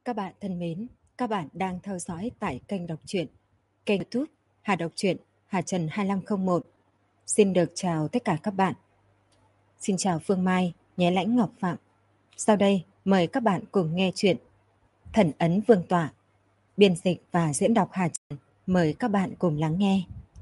Các bạn thân mến, các bạn đang theo dõi tại kênh đọc truyện, kênh YouTube Hà Đọc truyện Hà Trần 2501. Xin được chào tất cả các bạn. Xin chào Phương Mai, Nhé Lãnh Ngọc Phạm. Sau đây mời các bạn cùng nghe chuyện Thần Ấn Vương Tọa, biên dịch và diễn đọc Hà Trần. Mời các bạn cùng lắng nghe.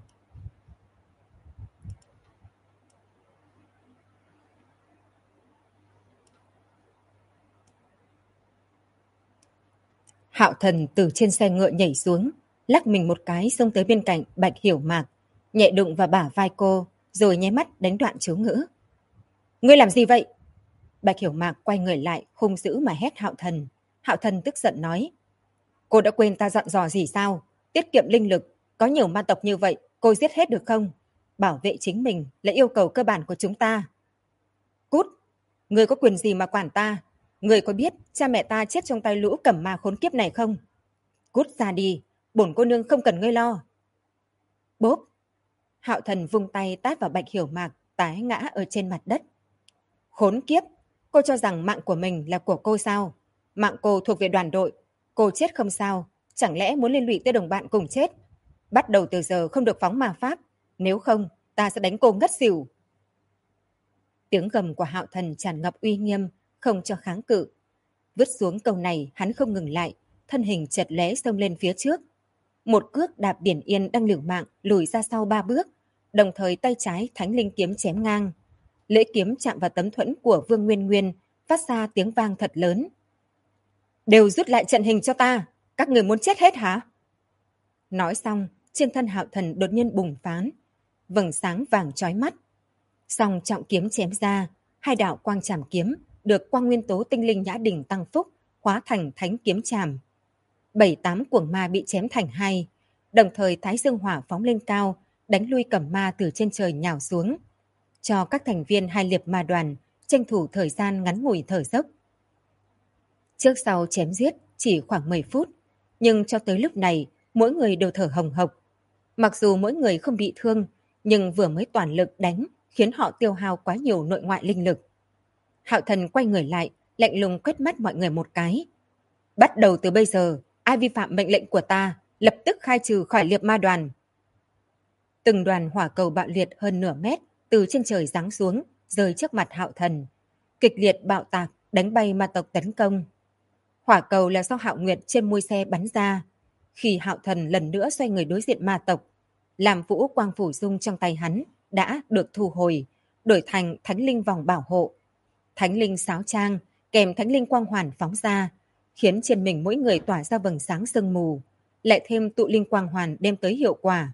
Hạo Thần từ trên xe ngựa nhảy xuống, lắc mình một cái xông tới bên cạnh Bạch Hiểu Mạc, nhẹ đụng vào bả vai cô, rồi nháy mắt đánh đoạn chú ngữ. Ngươi làm gì vậy? Bạch Hiểu Mạc quay người lại, hung dữ mà hét Hạo Thần. Hạo Thần tức giận nói: Cô đã quên ta dặn dò gì sao? Tiết kiệm linh lực, có nhiều ma tộc như vậy, cô giết hết được không? Bảo vệ chính mình là yêu cầu cơ bản của chúng ta. Cút! Ngươi có quyền gì mà quản ta? Ngươi có biết cha mẹ ta chết trong tay lũ cẩm ma khốn kiếp này không? Cút ra đi, bổn cô nương không cần ngươi lo. Bốp! Hạo Thần vung tay tát vào Bạch Hiểu Mạc, tái ngã ở trên mặt đất. Khốn kiếp! Cô cho rằng mạng của mình là của cô sao? Mạng cô thuộc về đoàn đội. Cô chết không sao, chẳng lẽ muốn liên lụy tới đồng bạn cùng chết? Bắt đầu từ giờ không được phóng ma pháp, nếu không ta sẽ đánh cô ngất xỉu. Tiếng gầm của Hạo Thần tràn ngập uy nghiêm, không cho kháng cự. Vứt xuống câu này, hắn không ngừng lại, thân hình chật lóe xông lên phía trước. Một cước đạp Điển Yên đang liều mạng lùi ra sau 3 bước, đồng thời tay trái thánh linh kiếm chém ngang. Lưỡi kiếm chạm vào tấm thuẫn của Vương Nguyên Nguyên, phát ra tiếng vang thật lớn. Đều rút lại trận hình cho ta, các người muốn chết hết hả? Nói xong, trên thân Hạo Thần đột nhiên bùng phán, vầng sáng vàng chói mắt. Song trọng kiếm chém ra, hai đạo quang trảm kiếm được quang nguyên tố tinh linh nhã đỉnh tăng phúc hóa thành thánh kiếm trảm. 7-8 cuồng ma bị chém thành hai, đồng thời thái dương hỏa phóng lên cao, đánh lui cẩm ma từ trên trời nhào xuống, cho các thành viên hai liệp ma đoàn tranh thủ thời gian ngắn ngủi thở dốc. Trước sau chém giết chỉ khoảng 10 phút, nhưng cho tới lúc này mỗi người đều thở hồng hộc. Mặc dù mỗi người không bị thương, nhưng vừa mới toàn lực đánh khiến họ tiêu hao quá nhiều nội ngoại linh lực. Hạo Thần quay người lại, lạnh lùng quét mắt mọi người một cái. Bắt đầu từ bây giờ, ai vi phạm mệnh lệnh của ta, lập tức khai trừ khỏi liệp ma đoàn. Từng đoàn hỏa cầu bạo liệt hơn nửa mét từ trên trời giáng xuống, rơi trước mặt Hạo Thần. Kịch liệt bạo tạc, đánh bay ma tộc tấn công. Hỏa cầu là do Hạo Nguyệt trên mui xe bắn ra. Khi Hạo Thần lần nữa xoay người đối diện ma tộc, làm vũ quang phủ dung trong tay hắn đã được thu hồi, đổi thành thánh linh vòng bảo hộ. Thánh linh sáo trang kèm thánh linh quang hoàn phóng ra, khiến trên mình mỗi người tỏa ra vầng sáng sương mù, lại thêm tụ linh quang hoàn đem tới hiệu quả.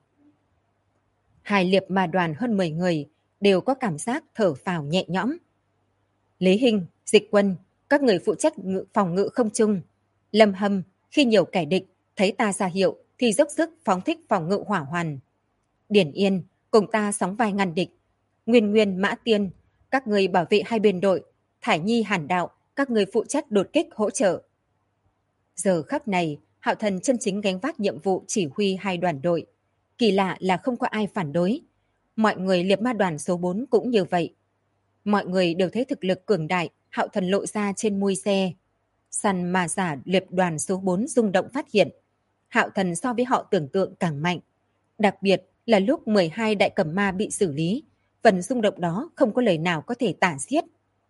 Hai liệp ma đoàn hơn 10 người đều có cảm giác thở phào nhẹ nhõm. Lý Hinh, Dịch Quân, các người phụ trách phòng ngự không trung. Lâm Hâm, khi nhiều kẻ địch thấy ta ra hiệu thì dốc sức phóng thích phòng ngự hỏa hoàn. Điển Yên, cùng ta sóng vai ngăn địch. Nguyên Nguyên, Mã Tiên, các người bảo vệ hai bên đội. Thải Nhi, Hàn Đạo, các người phụ trách đột kích hỗ trợ. Giờ khắc này, Hạo Thần chân chính gánh vác nhiệm vụ chỉ huy hai đoàn đội. Kỳ lạ là không có ai phản đối. Mọi người liệp ma đoàn số 4 cũng như vậy. Mọi người đều thấy thực lực cường đại Hạo Thần lộ ra trên mui xe. Săn mà giả liệp đoàn số 4 rung động phát hiện. Hạo Thần so với họ tưởng tượng càng mạnh. Đặc biệt là lúc 12 đại cẩm ma bị xử lý, phần rung động đó không có lời nào có thể tả xiết.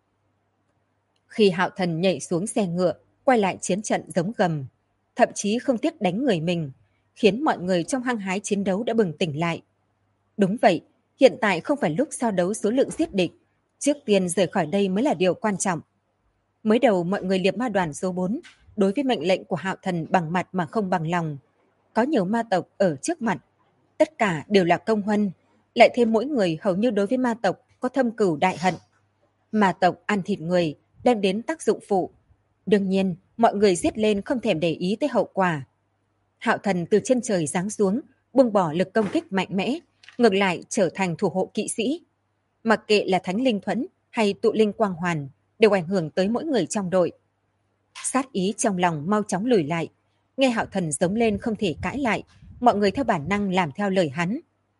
Khi Hạo Thần nhảy xuống xe ngựa, quay lại chiến trận giống gầm, thậm chí không tiếc đánh người mình, khiến mọi người trong hăng hái chiến đấu đã bừng tỉnh lại. Đúng vậy, hiện tại không phải lúc so đấu số lượng giết địch, trước tiên rời khỏi đây mới là điều quan trọng. Mới đầu mọi người liệp ma đoàn số 4 đối với mệnh lệnh của Hạo Thần bằng mặt mà không bằng lòng. Có nhiều ma tộc ở trước mặt, tất cả đều là công huân, lại thêm mỗi người hầu như đối với ma tộc có thâm cửu đại hận. Ma tộc ăn thịt người, đem đến tác dụng phụ. Đương nhiên, mọi người giết lên không thèm để ý tới hậu quả. Hạo Thần từ trên trời giáng xuống, buông bỏ lực công kích mạnh mẽ, ngược lại trở thành thủ hộ kỵ sĩ. Mặc kệ là thánh linh thuẫn hay tụ linh quang hoàn, đều ảnh hưởng tới mỗi người trong đội. Sát ý trong lòng mau chóng lùi lại. Nghe Hạo Thần giống lên không thể cãi lại, mọi người theo bản năng làm theo lời hắn.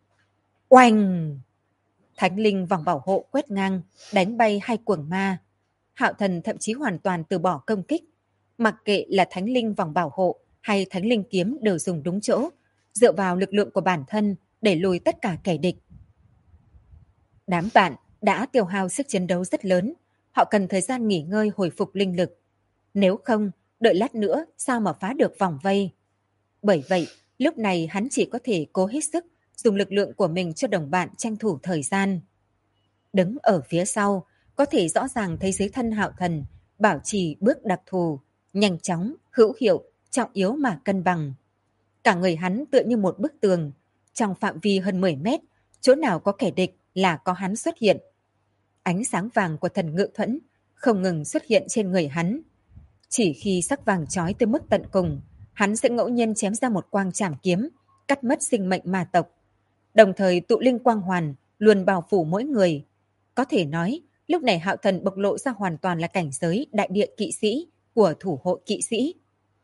Oanh! Thánh linh vòng bảo hộ quét ngang, đánh bay hai cuồng ma. Hạo Thần thậm chí hoàn toàn từ bỏ công kích. Mặc kệ là thánh linh vòng bảo hộ hay thánh linh kiếm đều dùng đúng chỗ, dựa vào lực lượng của bản thân để lùi tất cả kẻ địch. Đám bạn đã tiêu hao sức chiến đấu rất lớn, họ cần thời gian nghỉ ngơi hồi phục linh lực. Nếu không, đợi lát nữa sao mà phá được vòng vây. Bởi vậy, lúc này hắn chỉ có thể cố hết sức dùng lực lượng của mình cho đồng bạn tranh thủ thời gian. Đứng ở phía sau, có thể rõ ràng thấy dưới thân Hạo Thần bảo trì bước đặc thù, nhanh chóng, hữu hiệu, trọng yếu mà cân bằng. Cả người hắn tựa như một bức tường, trong phạm vi hơn 10 mét, chỗ nào có kẻ địch là có hắn xuất hiện. Ánh sáng vàng của thần ngự thuẫn không ngừng xuất hiện trên người hắn. Chỉ khi sắc vàng chói tới mức tận cùng, hắn sẽ ngẫu nhiên chém ra một quang trảm kiếm, cắt mất sinh mệnh ma tộc. Đồng thời tụ linh quang hoàn luôn bao phủ mỗi người. Có thể nói, lúc này Hạo Thần bộc lộ ra hoàn toàn là cảnh giới đại địa kỵ sĩ của thủ hộ kỵ sĩ.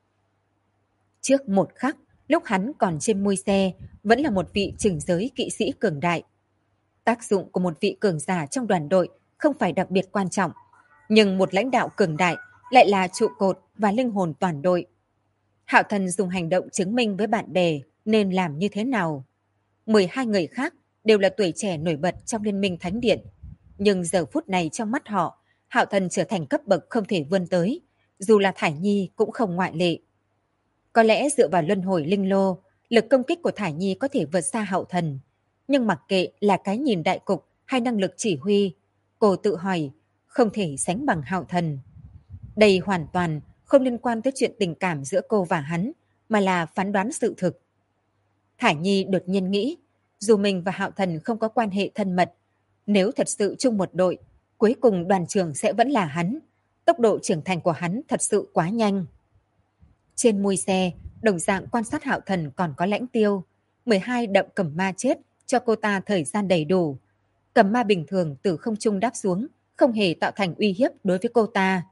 Trước một khắc, lúc hắn còn trên mui xe, vẫn là một vị chừng giới kỵ sĩ cường đại. Tác dụng của một vị cường giả trong đoàn đội không phải đặc biệt quan trọng, nhưng một lãnh đạo cường đại lại là trụ cột và linh hồn toàn đội. Hạo Thần dùng hành động chứng minh với bạn bè nên làm như thế nào. 12 người khác đều là tuổi trẻ nổi bật trong Liên minh Thánh Điện. Nhưng giờ phút này trong mắt họ, Hạo Thần trở thành cấp bậc không thể vươn tới, dù là Thải Nhi cũng không ngoại lệ. Có lẽ dựa vào luân hồi linh lô, lực công kích của Thải Nhi có thể vượt xa Hạo Thần. Nhưng mặc kệ là cái nhìn đại cục hay năng lực chỉ huy, cô tự hỏi không thể sánh bằng Hạo Thần. Đây hoàn toàn không liên quan tới chuyện tình cảm giữa cô và hắn, mà là phán đoán sự thực. Thải Nhi đột nhiên nghĩ, dù mình và Hạo Thần không có quan hệ thân mật, nếu thật sự chung một đội, cuối cùng đoàn trưởng sẽ vẫn là hắn. Tốc độ trưởng thành của hắn thật sự quá nhanh. Trên mui xe, đồng dạng quan sát Hạo Thần còn có Lãnh Tiêu. 12 đậm cầm ma chết cho cô ta thời gian đầy đủ. Cầm ma bình thường từ không trung đáp xuống, không hề tạo thành uy hiếp đối với cô ta.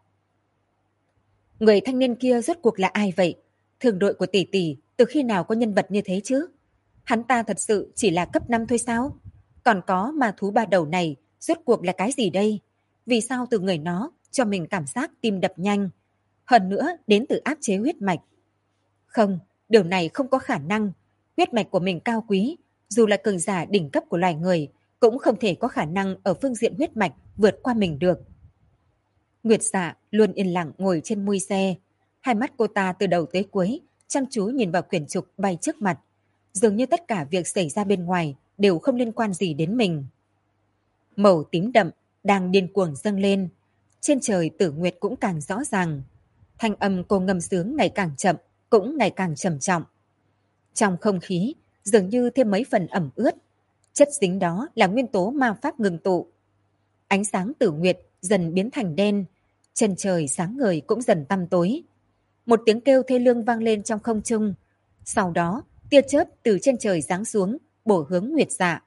Người thanh niên kia rốt cuộc là ai vậy? Thường đội của tỷ tỷ từ khi nào có nhân vật như thế chứ? Hắn ta thật sự chỉ là cấp 5 thôi sao? Còn có ma thú ba đầu này rốt cuộc là cái gì đây? Vì sao từ người nó cho mình cảm giác tim đập nhanh? Hơn nữa đến từ áp chế huyết mạch. Không, điều này không có khả năng. Huyết mạch của mình cao quý, dù là cường giả đỉnh cấp của loài người, cũng không thể có khả năng ở phương diện huyết mạch vượt qua mình được. Nguyệt Dạ luôn yên lặng ngồi trên mui xe. Hai mắt cô ta từ đầu tới cuối chăm chú nhìn vào quyển trục bay trước mặt. Dường như tất cả việc xảy ra bên ngoài đều không liên quan gì đến mình. Màu tím đậm đang điên cuồng dâng lên. Trên trời tử nguyệt cũng càng rõ ràng. Thanh âm cô ngâm sướng ngày càng chậm, cũng ngày càng trầm trọng. Trong không khí dường như thêm mấy phần ẩm ướt. Chất dính đó là nguyên tố ma pháp ngừng tụ. Ánh sáng tử nguyệt dần biến thành đen. Chân trời sáng ngời cũng dần tăm tối. Một tiếng kêu thê lương vang lên trong không trung. Sau đó, tia chớp từ trên trời giáng xuống, bổ hướng Nguyệt Dạ.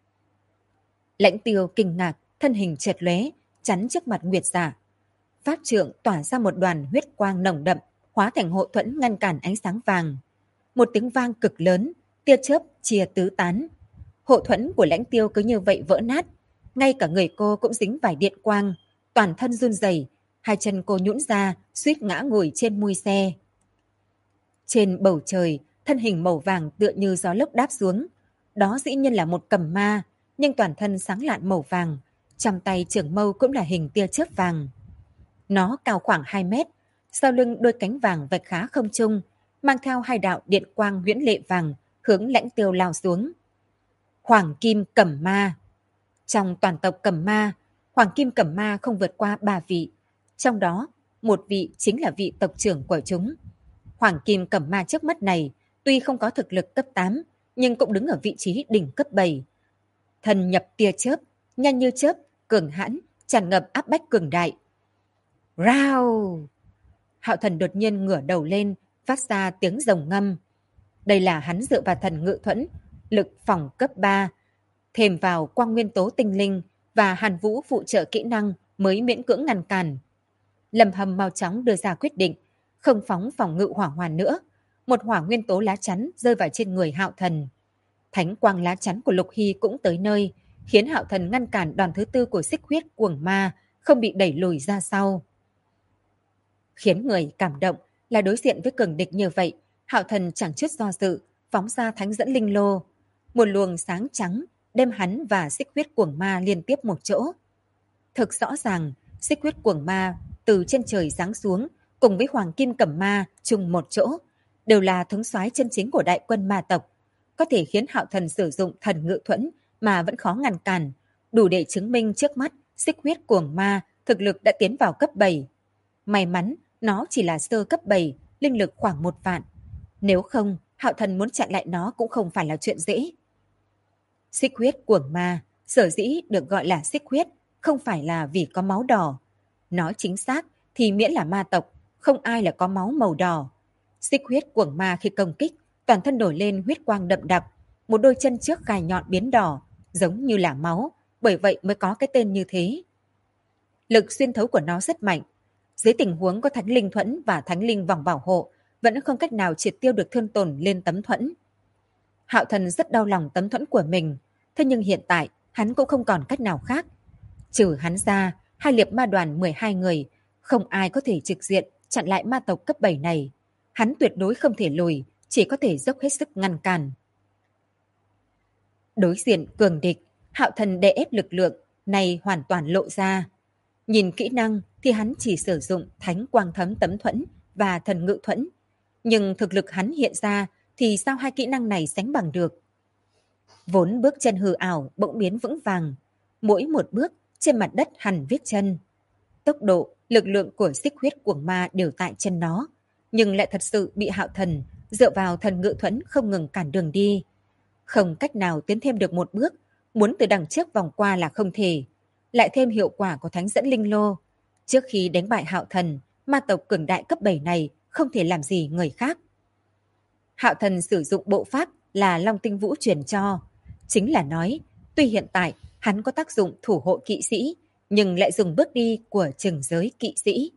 Lãnh Tiêu kinh ngạc, thân hình chợt lóe, chắn trước mặt Nguyệt Dạ. Pháp trượng tỏa ra một đoàn huyết quang nồng đậm, hóa thành hộ thuẫn ngăn cản ánh sáng vàng. Một tiếng vang cực lớn, tia chớp chia tứ tán. Hộ thuẫn của Lãnh Tiêu cứ như vậy vỡ nát, ngay cả người cô cũng dính vài điện quang, toàn thân run rẩy, hai chân cô nhũn ra, suýt ngã ngồi trên mui xe. Trên bầu trời, thân hình màu vàng tựa như gió lốc đáp xuống. Đó dĩ nhiên là một cầm ma, nhưng toàn thân sáng lạn màu vàng, trong tay trưởng mâu cũng là hình tia chớp vàng. Nó cao khoảng 2 mét, sau lưng đôi cánh vàng vạch khá không trung, mang theo hai đạo điện quang huyễn lệ vàng, hướng Lãnh Tiêu lao xuống. Hoàng Kim Cẩm Ma. Trong toàn tộc Cẩm Ma, Hoàng Kim Cẩm Ma không vượt qua 3 vị, trong đó một vị chính là vị tộc trưởng của chúng. Hoàng Kim Cẩm Ma trước mắt này tuy không có thực lực cấp 8, nhưng cũng đứng ở vị trí đỉnh cấp 7. Thần nhập tia chớp, nhanh như chớp, cường hãn, tràn ngập áp bách cường đại. Rao! Hạo Thần đột nhiên ngửa đầu lên, phát ra tiếng rồng ngâm. Đây là hắn dựa vào thần ngự thuẫn, lực phòng cấp 3, thêm vào quang nguyên tố tinh linh và Hàn Vũ phụ trợ kỹ năng mới miễn cưỡng ngăn cản. Lâm Hâm mau chóng đưa ra quyết định, không phóng phòng ngự hỏa hoàn nữa. Một hỏa nguyên tố lá chắn rơi vào trên người Hạo Thần. Thánh quang lá chắn của Lục Hy cũng tới nơi, khiến Hạo Thần ngăn cản đòn thứ tư của xích huyết cuồng ma không bị đẩy lùi ra sau. Khiến người cảm động là đối diện với cường địch như vậy, Hạo Thần chẳng chút do dự, phóng ra thánh dẫn linh lô. Một luồng sáng trắng đem hắn và xích huyết cuồng ma liên tiếp một chỗ. Thực rõ ràng, xích huyết cuồng ma từ trên trời giáng xuống cùng với hoàng kim cẩm ma chung một chỗ, đều là thống soái chân chính của đại quân ma tộc, có thể khiến Hạo Thần sử dụng thần ngự thuẫn mà vẫn khó ngăn cản, đủ để chứng minh trước mắt xích huyết cuồng ma thực lực đã tiến vào cấp 7. May mắn nó chỉ là sơ cấp 7, linh lực khoảng 1 vạn. Nếu không, Hạo Thần muốn chặn lại nó cũng không phải là chuyện dễ. Xích huyết cuồng ma sở dĩ được gọi là xích huyết không phải là vì có máu đỏ. Nói chính xác thì miễn là ma tộc, không ai là có máu màu đỏ. Xích huyết cuồng ma khi công kích, toàn thân nổi lên huyết quang đậm đặc, một đôi chân trước gai nhọn biến đỏ, giống như là máu, bởi vậy mới có cái tên như thế. Lực xuyên thấu của nó rất mạnh. Dưới tình huống có thánh linh thuẫn và thánh linh vòng bảo hộ, vẫn không cách nào triệt tiêu được thương tổn lên tấm thuẫn. Hạo Thần rất đau lòng tấm thuẫn của mình, thế nhưng hiện tại hắn cũng không còn cách nào khác. Trừ hắn ra, hai liệp ma đoàn 12 người, không ai có thể trực diện chặn lại ma tộc cấp 7 này. Hắn tuyệt đối không thể lùi, chỉ có thể dốc hết sức ngăn cản. Đối diện cường địch, Hạo Thần đè ép lực lượng này hoàn toàn lộ ra. Nhìn kỹ năng thì hắn chỉ sử dụng thánh quang thấm tấm thuẫn và thần ngự thuẫn. Nhưng thực lực hắn hiện ra thì sao hai kỹ năng này sánh bằng được? Vốn bước chân hư ảo bỗng biến vững vàng. Mỗi một bước trên mặt đất hằn vết chân. Tốc độ, lực lượng của xích huyết cuồng ma đều tại chân nó. Nhưng lại thật sự bị Hạo Thần dựa vào thần ngự thuẫn không ngừng cản đường đi. Không cách nào tiến thêm được một bước, muốn từ đằng trước vòng qua là không thể. Lại thêm hiệu quả của thánh dẫn linh lô. Trước khi đánh bại Hạo Thần, ma tộc cường đại cấp 7 này không thể làm gì người khác. Hạo Thần sử dụng bộ pháp là Long Tinh Vũ truyền cho. Chính là nói, tuy hiện tại hắn có tác dụng thủ hộ kỵ sĩ, nhưng lại dùng bước đi của trừng giới kỵ sĩ.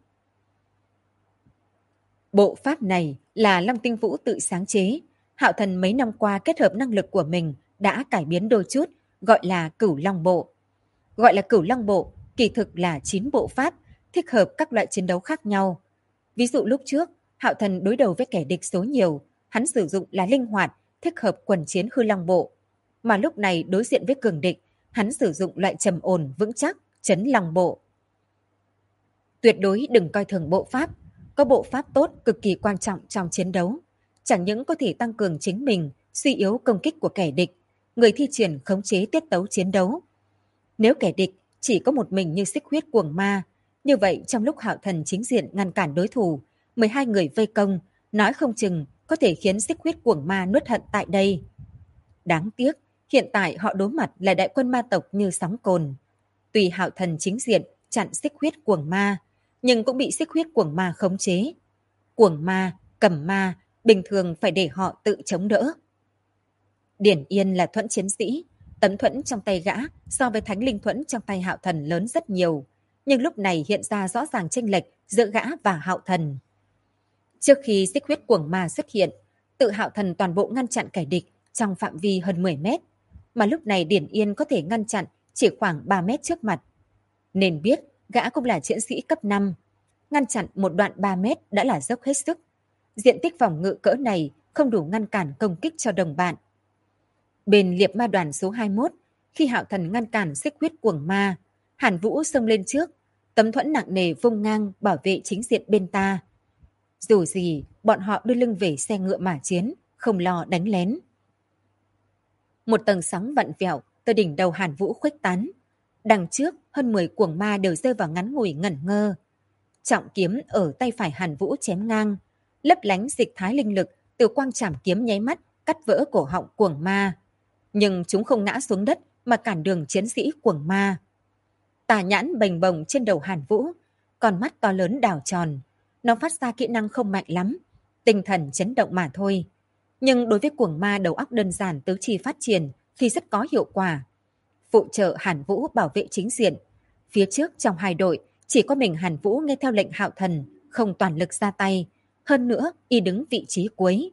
Bộ pháp này là Long Tinh Vũ tự sáng chế. Hạo Thần mấy năm qua kết hợp năng lực của mình đã cải biến đôi chút, gọi là Cửu Long Bộ. Gọi là Cửu Long Bộ, kỳ thực là 9 bộ pháp, thích hợp các loại chiến đấu khác nhau. Ví dụ lúc trước, Hạo Thần đối đầu với kẻ địch số nhiều, hắn sử dụng là linh hoạt, thích hợp quần chiến Hư Long Bộ. Mà lúc này đối diện với cường địch, hắn sử dụng loại trầm ổn, vững chắc, Trấn Long Bộ. Tuyệt đối đừng coi thường bộ pháp. Có bộ pháp tốt cực kỳ quan trọng trong chiến đấu. Chẳng những có thể tăng cường chính mình, suy yếu công kích của kẻ địch, người thi triển khống chế tiết tấu chiến đấu. Nếu kẻ địch chỉ có một mình như xích huyết cuồng ma, như vậy trong lúc Hạo Thần chính diện ngăn cản đối thủ, 12 người vây công, nói không chừng có thể khiến xích huyết cuồng ma nuốt hận tại đây. Đáng tiếc, hiện tại họ đối mặt là đại quân ma tộc như sóng cồn. Tùy Hạo Thần chính diện chặn xích huyết cuồng ma, nhưng cũng bị xích huyết cuồng ma khống chế. Cuồng ma, cầm ma, bình thường phải để họ tự chống đỡ. Điển Yên là thuẫn chiến sĩ, tấm thuẫn trong tay gã so với thánh linh thuẫn trong tay Hạo Thần lớn rất nhiều, nhưng lúc này hiện ra rõ ràng chênh lệch giữa gã và Hạo Thần. Trước khi xích huyết cuồng ma xuất hiện, tự Hạo Thần toàn bộ ngăn chặn kẻ địch trong phạm vi hơn 10 mét, mà lúc này Điển Yên có thể ngăn chặn chỉ khoảng 3 mét trước mặt. Nên biết gã cũng là chiến sĩ cấp 5, ngăn chặn một đoạn 3 mét đã là dốc hết sức. Diện tích phòng ngự cỡ này không đủ ngăn cản công kích cho đồng bạn. Bên liệp ma đoàn số 21, khi Hạo Thần ngăn cản xích huyết cuồng ma, Hàn Vũ xông lên trước, tấm thuẫn nặng nề vung ngang bảo vệ chính diện bên ta. Dù gì, bọn họ đưa lưng về xe ngựa mà chiến, không lo đánh lén. Một tầng sóng vặn vẹo từ đỉnh đầu Hàn Vũ khuếch tán. Đằng trước, hơn 10 cuồng ma đều rơi vào ngắn ngủi ngẩn ngơ. Trọng kiếm ở tay phải Hàn Vũ chém ngang, lấp lánh dịch thái linh lực từ quang trảm kiếm nháy mắt cắt vỡ cổ họng cuồng ma. Nhưng chúng không ngã xuống đất mà cản đường chiến sĩ cuồng ma. Tà nhãn bềnh bồng trên đầu Hàn Vũ, con mắt to lớn đảo tròn. Nó phát ra kỹ năng không mạnh lắm, tinh thần chấn động mà thôi. Nhưng đối với cuồng ma đầu óc đơn giản tứ chi phát triển thì rất có hiệu quả. Phụ trợ Hàn Vũ bảo vệ chính diện. Phía trước trong hai đội, chỉ có mình Hàn Vũ nghe theo lệnh Hạo Thần, không toàn lực ra tay. Hơn nữa, y đứng vị trí cuối.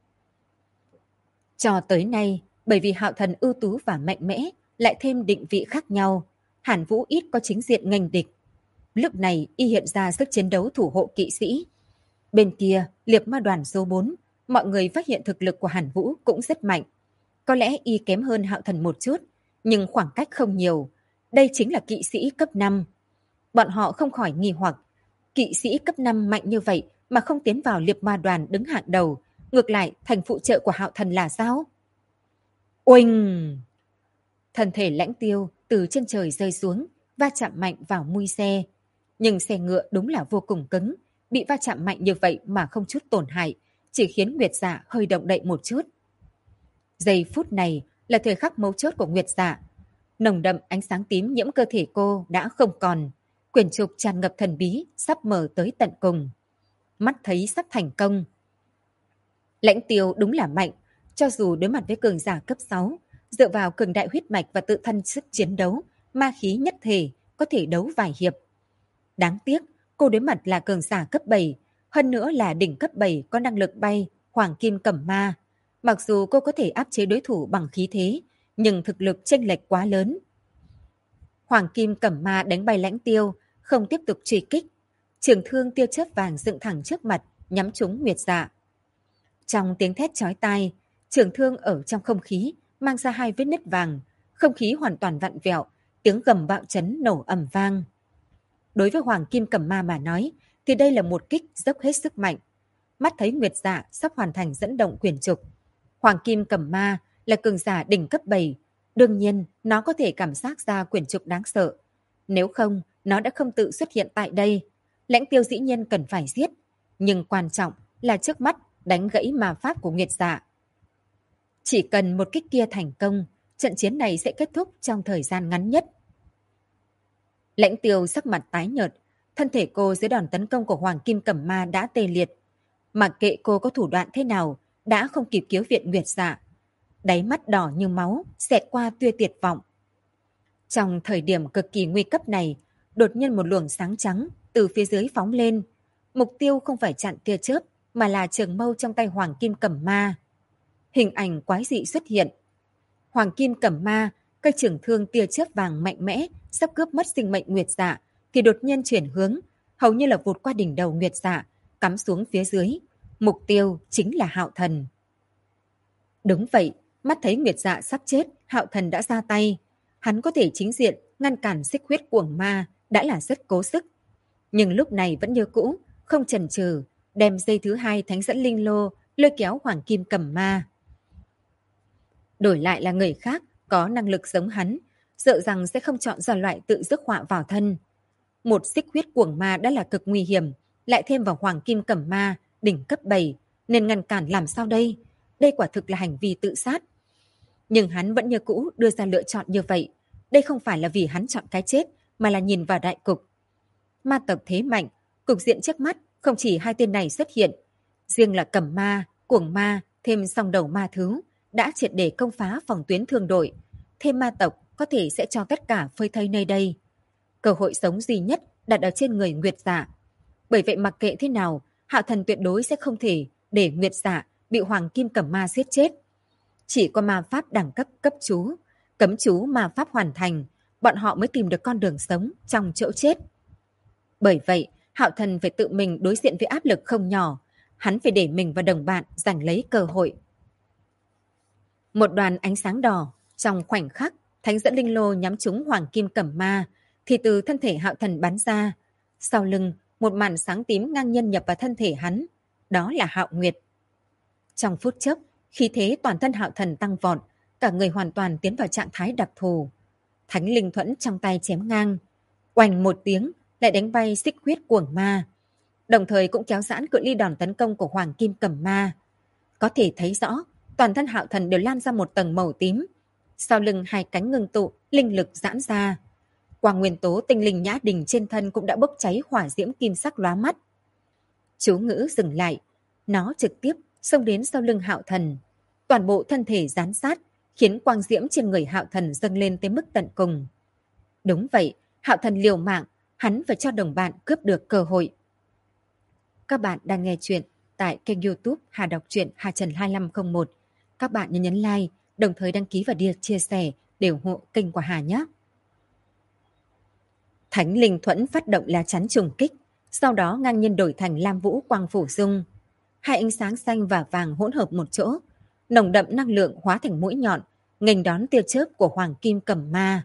Cho tới nay, bởi vì Hạo Thần ưu tú và mạnh mẽ, lại thêm định vị khác nhau, Hàn Vũ ít có chính diện nghênh địch. Lúc này y hiện ra sức chiến đấu thủ hộ kỵ sĩ. Bên kia, liệp ma đoàn số 4, mọi người phát hiện thực lực của Hàn Vũ cũng rất mạnh. Có lẽ y kém hơn Hạo Thần một chút, nhưng khoảng cách không nhiều. Đây chính là kỵ sĩ cấp 5. Bọn họ không khỏi nghi hoặc, kỵ sĩ cấp 5 mạnh như vậy mà không tiến vào liệp ma đoàn đứng hạng đầu, ngược lại thành phụ trợ của Hạo Thần là sao? Oanh! Thân thể Lãnh Tiêu từ trên trời rơi xuống, va chạm mạnh vào mui xe. Nhưng xe ngựa đúng là vô cùng cứng, bị va chạm mạnh như vậy mà không chút tổn hại, chỉ khiến Nguyệt Dạ hơi động đậy một chút. Giây phút này là thời khắc mấu chốt của Nguyệt Dạ. Nồng đậm ánh sáng tím nhiễm cơ thể cô đã không còn. Quyển trục tràn ngập thần bí, sắp mở tới tận cùng. Mắt thấy sắp thành công. Lãnh Tiêu đúng là mạnh, cho dù đối mặt với cường giả cấp 6, dựa vào cường đại huyết mạch và tự thân sức chiến đấu, ma khí nhất thể, có thể đấu vài hiệp. Đáng tiếc, cô đối mặt là cường giả cấp 7, hơn nữa là đỉnh cấp 7 có năng lực bay, Hoàng Kim Cẩm Ma. Mặc dù cô có thể áp chế đối thủ bằng khí thế, nhưng thực lực chênh lệch quá lớn. Hoàng Kim Cẩm Ma đánh bay Lãnh Tiêu, không tiếp tục truy kích. Trường thương tia chớp vàng dựng thẳng trước mặt, nhắm trúng Nguyệt Dạ. Trong tiếng thét chói tai, trường thương ở trong không khí mang ra hai vết nứt vàng, không khí hoàn toàn vặn vẹo, tiếng gầm bạo chấn nổ ầm vang. Đối với Hoàng Kim Cẩm Ma mà nói, thì đây là một kích dốc hết sức mạnh. Mắt thấy Nguyệt Dạ sắp hoàn thành dẫn động quyển trục. Hoàng Kim Cẩm Ma là cường giả đỉnh cấp 7, đương nhiên nó có thể cảm giác ra quyển trục đáng sợ. Nếu không, nó đã không tự xuất hiện tại đây. Lãnh Tiêu dĩ nhiên cần phải giết, nhưng quan trọng là trước mắt đánh gãy ma pháp của Nguyệt Dạ. Chỉ cần một kích kia thành công, trận chiến này sẽ kết thúc trong thời gian ngắn nhất. Lãnh Tiêu sắc mặt tái nhợt, thân thể cô dưới đòn tấn công của Hoàng Kim Cẩm Ma đã tê liệt. Mặc kệ cô có thủ đoạn thế nào, đã không kịp cứu viện Nguyệt Dạ. Đáy mắt đỏ như máu, xẹt qua tia tuyệt vọng. Trong thời điểm cực kỳ nguy cấp này, đột nhiên một luồng sáng trắng từ phía dưới phóng lên. Mục tiêu không phải chặn tia chớp, mà là trường mâu trong tay Hoàng Kim Cẩm Ma. Hình ảnh quái dị xuất hiện. Hoàng Kim Cẩm Ma, cây trường thương tia chớp vàng mạnh mẽ, sắp cướp mất sinh mệnh Nguyệt Dạ, thì đột nhiên chuyển hướng, hầu như là vụt qua đỉnh đầu Nguyệt Dạ, cắm xuống phía dưới. Mục tiêu chính là Hạo Thần. Đúng vậy, mắt thấy Nguyệt Dạ sắp chết, Hạo Thần đã ra tay. Hắn có thể chính diện ngăn cản xích huyết cuồng ma đã là rất cố sức. Nhưng lúc này vẫn như cũ, không chần chừ, đem dây thứ hai thánh dẫn linh lô lôi kéo Hoàng Kim Cẩm Ma. Đổi lại là người khác có năng lực giống hắn, sợ rằng sẽ không chọn ra loại tự rước họa vào thân. Một xích huyết cuồng ma đã là cực nguy hiểm, lại thêm vào Hoàng Kim Cẩm Ma đỉnh cấp 7, nên ngăn cản làm sao đây? Đây quả thực là hành vi tự sát. Nhưng hắn vẫn như cũ đưa ra lựa chọn như vậy. Đây không phải là vì hắn chọn cái chết, mà là nhìn vào đại cục. Ma tộc thế mạnh, cục diện trước mắt không chỉ hai tên này xuất hiện. Riêng là Cẩm Ma, Cuồng Ma, thêm song đầu ma thứ, đã triệt để công phá phòng tuyến thương đội. Thêm ma tộc có thể sẽ cho tất cả phơi thây nơi đây. Cơ hội sống duy nhất đặt ở trên người Nguyệt Dạ. Bởi vậy mặc kệ thế nào, Hạo Thần tuyệt đối sẽ không thể để Nguyệt Dạ bị Hoàng Kim Cẩm Ma giết chết. Chỉ có ma pháp đẳng cấp cấp chú, cấm chú ma pháp hoàn thành, bọn họ mới tìm được con đường sống trong chỗ chết. Bởi vậy, Hạo Thần phải tự mình đối diện với áp lực không nhỏ. Hắn phải để mình và đồng bạn giành lấy cơ hội. Một đoàn ánh sáng đỏ, trong khoảnh khắc, thánh dẫn linh lô nhắm trúng Hoàng Kim Cẩm Ma, thì từ thân thể Hạo Thần bắn ra. Sau lưng, một màn sáng tím ngang nhân nhập vào thân thể hắn. Đó là Hạo Nguyệt. Trong phút chốc, khí thế toàn thân Hạo Thần tăng vọt, cả người hoàn toàn tiến vào trạng thái đặc thù. Thánh linh thuẫn trong tay chém ngang. Oành một tiếng, lại đánh bay xích huyết cuồng ma. Đồng thời cũng kéo giãn cự ly đòn tấn công của Hoàng Kim Cẩm Ma. Có thể thấy rõ, toàn thân Hạo Thần đều lan ra một tầng màu tím. Sau lưng hai cánh ngưng tụ, linh lực giãn ra. Quang nguyên tố tinh linh nhã đình trên thân cũng đã bốc cháy hỏa diễm kim sắc lóa mắt. Chú ngữ dừng lại, nó trực tiếp xông đến sau lưng Hạo Thần. Toàn bộ thân thể gián sát, khiến quang diễm trên người Hạo Thần dâng lên tới mức tận cùng. Đúng vậy, Hạo Thần liều mạng, hắn phải cho đồng bạn cướp được cơ hội. Các bạn đang nghe chuyện tại kênh YouTube Hà Đọc truyện Hà Trần 2501. Các bạn nhấn like, đồng thời đăng ký và chia sẻ để ủng hộ kênh của Hà nhé. Thánh linh thuẫn phát động lá chắn trùng kích, sau đó ngang nhiên đổi thành Lam Vũ Quang Phủ Dung. Hai ánh sáng xanh và vàng hỗn hợp một chỗ, nồng đậm năng lượng hóa thành mũi nhọn, nghênh đón tia chớp của Hoàng Kim Cẩm Ma.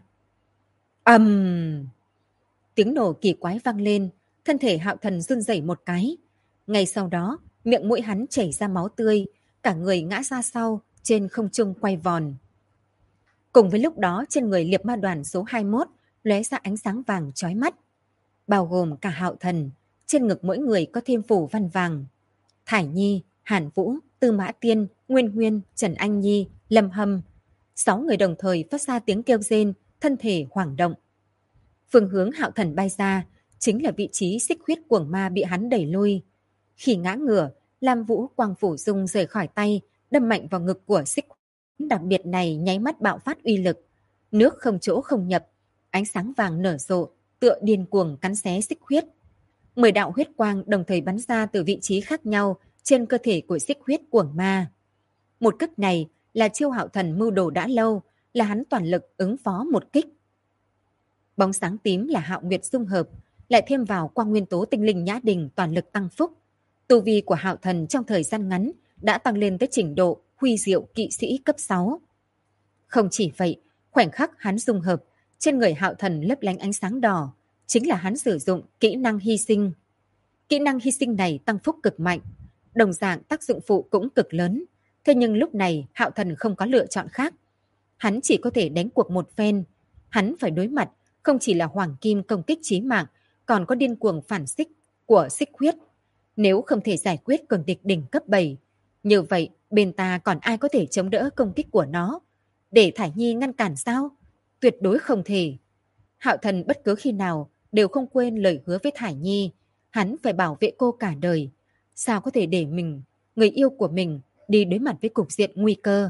Tiếng nổ kỳ quái vang lên, thân thể Hạo Thần run rẩy một cái. Ngay sau đó, miệng mũi hắn chảy ra máu tươi, cả người ngã ra sau, trên không trung quay vòn. Cùng với lúc đó, trên người Liệp Ma Đoàn số 21 lóe ra ánh sáng vàng chói mắt, bao gồm cả Hạo Thần, trên ngực mỗi người có thêm phủ văn vàng. Thải Nhi, Hàn Vũ, Tư Mã Tiên, Nguyên Nguyên, Trần Anh Nhi, Lâm Hâm, 6 người đồng thời phát ra tiếng kêu rên, thân thể hoảng động. Phương hướng Hạo Thần bay ra chính là vị trí xích huyết cuồng ma bị hắn đẩy lui. Khi ngã ngửa, Lam Vũ Quang Phủ Dung rời khỏi tay, đâm mạnh vào ngực của xích huyết đặc biệt này, nháy mắt bạo phát uy lực. Nước không chỗ không nhập, ánh sáng vàng nở rộ, tựa điên cuồng cắn xé xích huyết. 10 đạo huyết quang đồng thời bắn ra từ vị trí khác nhau trên cơ thể của xích huyết cuồng ma. Một kích này là chiêu Hạo Thần mưu đồ đã lâu, là hắn toàn lực ứng phó một kích. Bóng sáng tím là Hạo Nguyệt dung hợp, lại thêm vào quang nguyên tố tinh linh nhã đình toàn lực tăng phúc. Tu vi của Hạo Thần trong thời gian ngắn đã tăng lên tới trình độ huy diệu kỵ sĩ cấp 6. Không chỉ vậy, khoảnh khắc hắn dung hợp, trên người Hạo Thần lấp lánh ánh sáng đỏ, chính là hắn sử dụng kỹ năng hy sinh. Kỹ năng hy sinh này tăng phúc cực mạnh, đồng dạng tác dụng phụ cũng cực lớn. Thế nhưng lúc này Hạo Thần không có lựa chọn khác. Hắn chỉ có thể đánh cuộc một phen. Hắn phải đối mặt không chỉ là hoàng kim công kích chí mạng, còn có điên cuồng phản xích của xích huyết. Nếu không thể giải quyết cường địch đỉnh cấp 7, như vậy bên ta còn ai có thể chống đỡ công kích của nó? Để Thải Nhi ngăn cản sao? Tuyệt đối không thể. Hạo Thần bất cứ khi nào đều không quên lời hứa với Thải Nhi. Hắn phải bảo vệ cô cả đời. Sao có thể để mình, người yêu của mình, đi đối mặt với cục diện nguy cơ?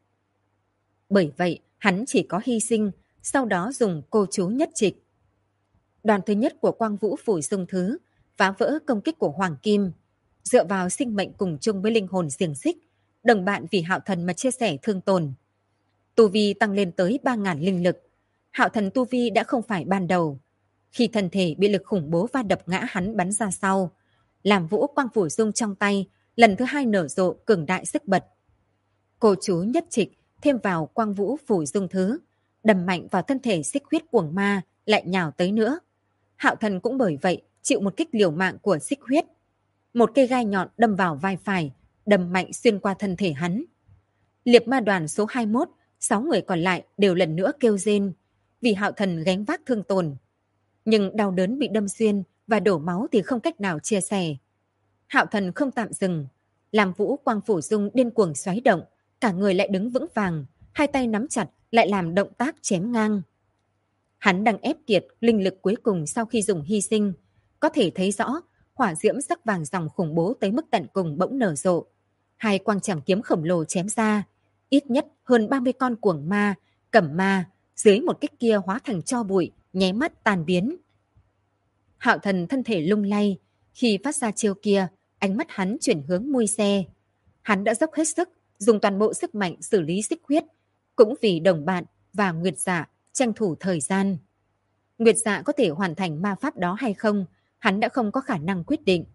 Bởi vậy, hắn chỉ có hy sinh, sau đó dùng cô chú nhất trịch. Đoàn thứ nhất của Quang Vũ Phủ Dung Thứ phá vỡ công kích của Hoàng Kim. Dựa vào sinh mệnh cùng chung với linh hồn xiềng xích, đồng bạn vì Hạo Thần mà chia sẻ thương tổn. Tu vi tăng lên tới 3.000 linh lực. Hạo Thần tu vi đã không phải ban đầu. Khi thân thể bị lực khủng bố va đập ngã, hắn bắn ra sau. Làm Vũ Quang Phủ Dung trong tay lần thứ 2 nở rộ cường đại sức bật. Cô chú nhất trịch thêm vào Quang Vũ Phủ Dung Thứ, đầm mạnh vào thân thể xích huyết cuồng ma, lại nhào tới nữa. Hạo Thần cũng bởi vậy chịu một kích liều mạng của xích huyết. Một cây gai nhọn đâm vào vai phải, đâm mạnh xuyên qua thân thể hắn. Liệp Ma Đoàn số 21, 6 người còn lại đều lần nữa kêu rên, vì Hạo Thần gánh vác thương tổn. Nhưng đau đớn bị đâm xuyên và đổ máu thì không cách nào chia sẻ. Hạo Thần không tạm dừng, làm Vũ Quang Phủ Dung điên cuồng xoáy động, cả người lại đứng vững vàng, hai tay nắm chặt lại làm động tác chém ngang. Hắn đang ép kiệt linh lực cuối cùng sau khi dùng hy sinh, có thể thấy rõ hỏa diễm sắc vàng dòng khủng bố tới mức tận cùng bỗng nở rộ. Hai quang trảm kiếm khổng lồ chém ra, ít nhất hơn 30 con cuồng ma, cẩm ma, dưới một kích kia hóa thành tro bụi, nháy mắt tan biến. Hạo Thần thân thể lung lay, khi phát ra chiêu kia, ánh mắt hắn chuyển hướng mui xe. Hắn đã dốc hết sức, dùng toàn bộ sức mạnh xử lý xích huyết, cũng vì đồng bạn và Nguyệt Dạ tranh thủ thời gian. Nguyệt Dạ có thể hoàn thành ma pháp đó hay không, hắn đã không có khả năng quyết định.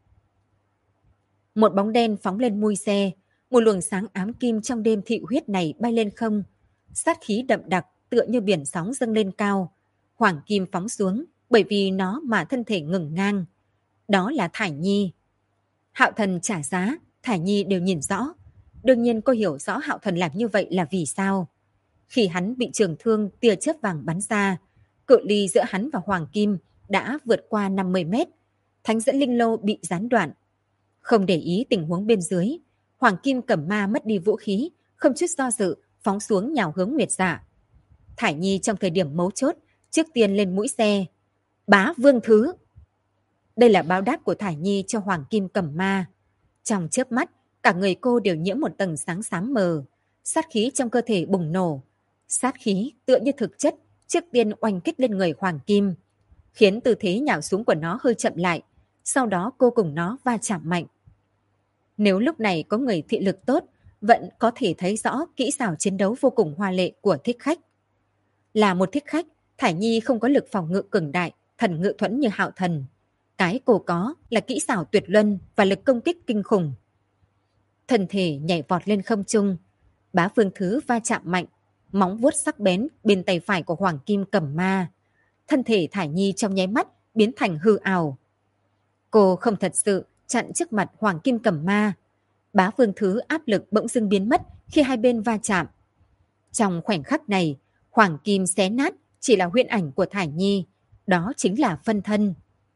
Một bóng đen phóng lên mui xe, một luồng sáng ám kim trong đêm thị huyết này bay lên không. Sát khí đậm đặc tựa như biển sóng dâng lên cao. Hoàng kim phóng xuống, bởi vì nó mà thân thể ngừng ngang. Đó là Thải Nhi. Hạo Thần trả giá, Thải Nhi đều nhìn rõ. Đương nhiên cô hiểu rõ Hạo Thần làm như vậy là vì sao. Khi hắn bị trường thương tia chớp vàng bắn ra, cự ly giữa hắn và Hoàng Kim đã vượt qua 50 mét. Thánh dẫn linh lô bị gián đoạn. Không để ý tình huống bên dưới, Hoàng Kim Cẩm Ma mất đi vũ khí, không chút do dự, phóng xuống nhào hướng Nguyệt Dạ. Thải Nhi trong thời điểm mấu chốt, trước tiên lên mũi xe. Bá Vương Thứ. Đây là báo đáp của Thải Nhi cho Hoàng Kim Cẩm Ma. Trong chớp mắt, cả người cô đều nhiễm một tầng sáng xám mờ. Sát khí trong cơ thể bùng nổ. Sát khí tựa như thực chất, trước tiên oanh kích lên người Hoàng Kim, khiến tư thế nhào xuống của nó hơi chậm lại. Sau đó cô cùng nó va chạm mạnh. Nếu lúc này có người thị lực tốt, vẫn có thể thấy rõ kỹ xảo chiến đấu vô cùng hoa lệ của thích khách. Là một thích khách, Thải Nhi không có lực phòng ngự cường đại, thần ngự thuẫn như Hạo Thần. Cái cô có là kỹ xảo tuyệt luân và lực công kích kinh khủng. Thân thể nhảy vọt lên không trung, Bá Vương Thứ va chạm mạnh, móng vuốt sắc bén bên tay phải của Hoàng Kim Cẩm Ma. Thân thể Thải Nhi trong nháy mắt biến thành hư ảo. Cô không thật sự chặn trước mặt Hoàng Kim Cẩm Ma. Bá Vương Thứ áp lực bỗng dưng biến mất khi hai bên va chạm. Trong khoảnh khắc này, Hoàng Kim xé nát chỉ là huyễn ảnh của Thải Nhi, đó chính là phân thân.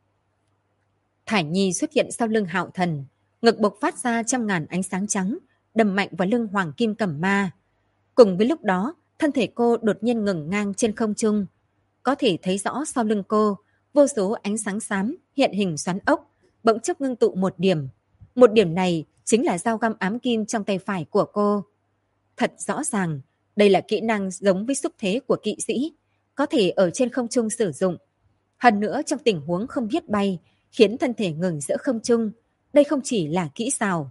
Thải Nhi xuất hiện sau lưng Hạo Thần, ngực bộc phát ra trăm ngàn ánh sáng trắng, đâm mạnh vào lưng Hoàng Kim Cẩm Ma. Cùng với lúc đó, thân thể cô đột nhiên ngẩng ngang trên không trung. Có thể thấy rõ sau lưng cô, vô số ánh sáng xám hiện hình xoắn ốc, bỗng chốc ngưng tụ một điểm. Một điểm này chính là dao găm ám kim trong tay phải của cô. Thật rõ ràng, đây là kỹ năng giống với xúc thế của kỵ sĩ, có thể ở trên không trung sử dụng. Hơn nữa trong tình huống không biết bay, khiến thân thể ngừng giữa không trung, đây không chỉ là kỹ xảo.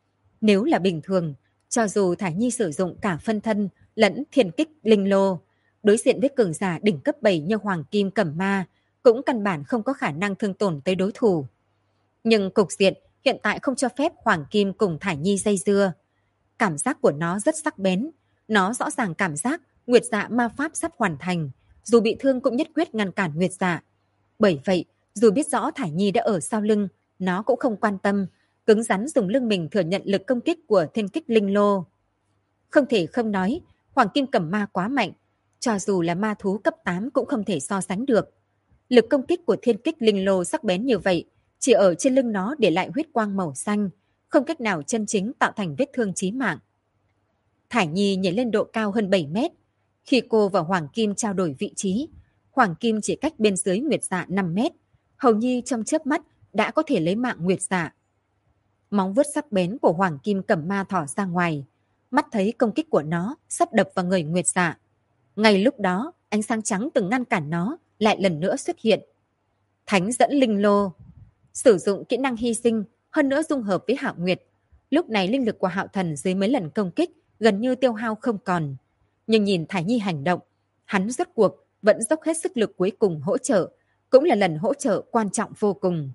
Nếu là bình thường, cho dù Thải Nhi sử dụng cả phân thân lẫn thiên kích linh lô, đối diện với cường giả đỉnh cấp 7 như Hoàng Kim Cẩm Ma, cũng căn bản không có khả năng thương tổn tới đối thủ. Nhưng cục diện hiện tại không cho phép Hoàng Kim cùng Thải Nhi dây dưa. Cảm giác của nó rất sắc bén, nó rõ ràng cảm giác Nguyệt Dạ ma pháp sắp hoàn thành, dù bị thương cũng nhất quyết ngăn cản Nguyệt Dạ. Bởi vậy, dù biết rõ Thải Nhi đã ở sau lưng, nó cũng không quan tâm, cứng rắn dùng lưng mình thừa nhận lực công kích của thiên kích linh lô. Không thể không nói, Hoàng Kim Cẩm Ma quá mạnh, cho dù là ma thú cấp 8 cũng không thể so sánh được. Lực công kích của thiên kích linh lô sắc bén như vậy, chỉ ở trên lưng nó để lại huyết quang màu xanh, không cách nào chân chính tạo thành vết thương chí mạng. Thải Nhi nhảy lên độ cao hơn 7 mét. Khi cô và Hoàng Kim trao đổi vị trí, Hoàng Kim chỉ cách bên dưới Nguyệt Dạ 5 mét, hầu như trong chớp mắt đã có thể lấy mạng Nguyệt Dạ. Móng vuốt sắc bén của Hoàng Kim Cẩm Ma thỏ ra ngoài, mắt thấy công kích của nó sắp đập vào người Nguyệt Dạ. Ngay lúc đó, ánh sáng trắng từng ngăn cản nó lại lần nữa xuất hiện. Thánh dẫn linh lô, sử dụng kỹ năng hy sinh, hơn nữa dung hợp với Hạo Nguyệt. Lúc này linh lực của Hạo Thần dưới mấy lần công kích gần như tiêu hao không còn. Nhưng nhìn Thải Nhi hành động, hắn rốt cuộc vẫn dốc hết sức lực cuối cùng hỗ trợ, cũng là lần hỗ trợ quan trọng vô cùng.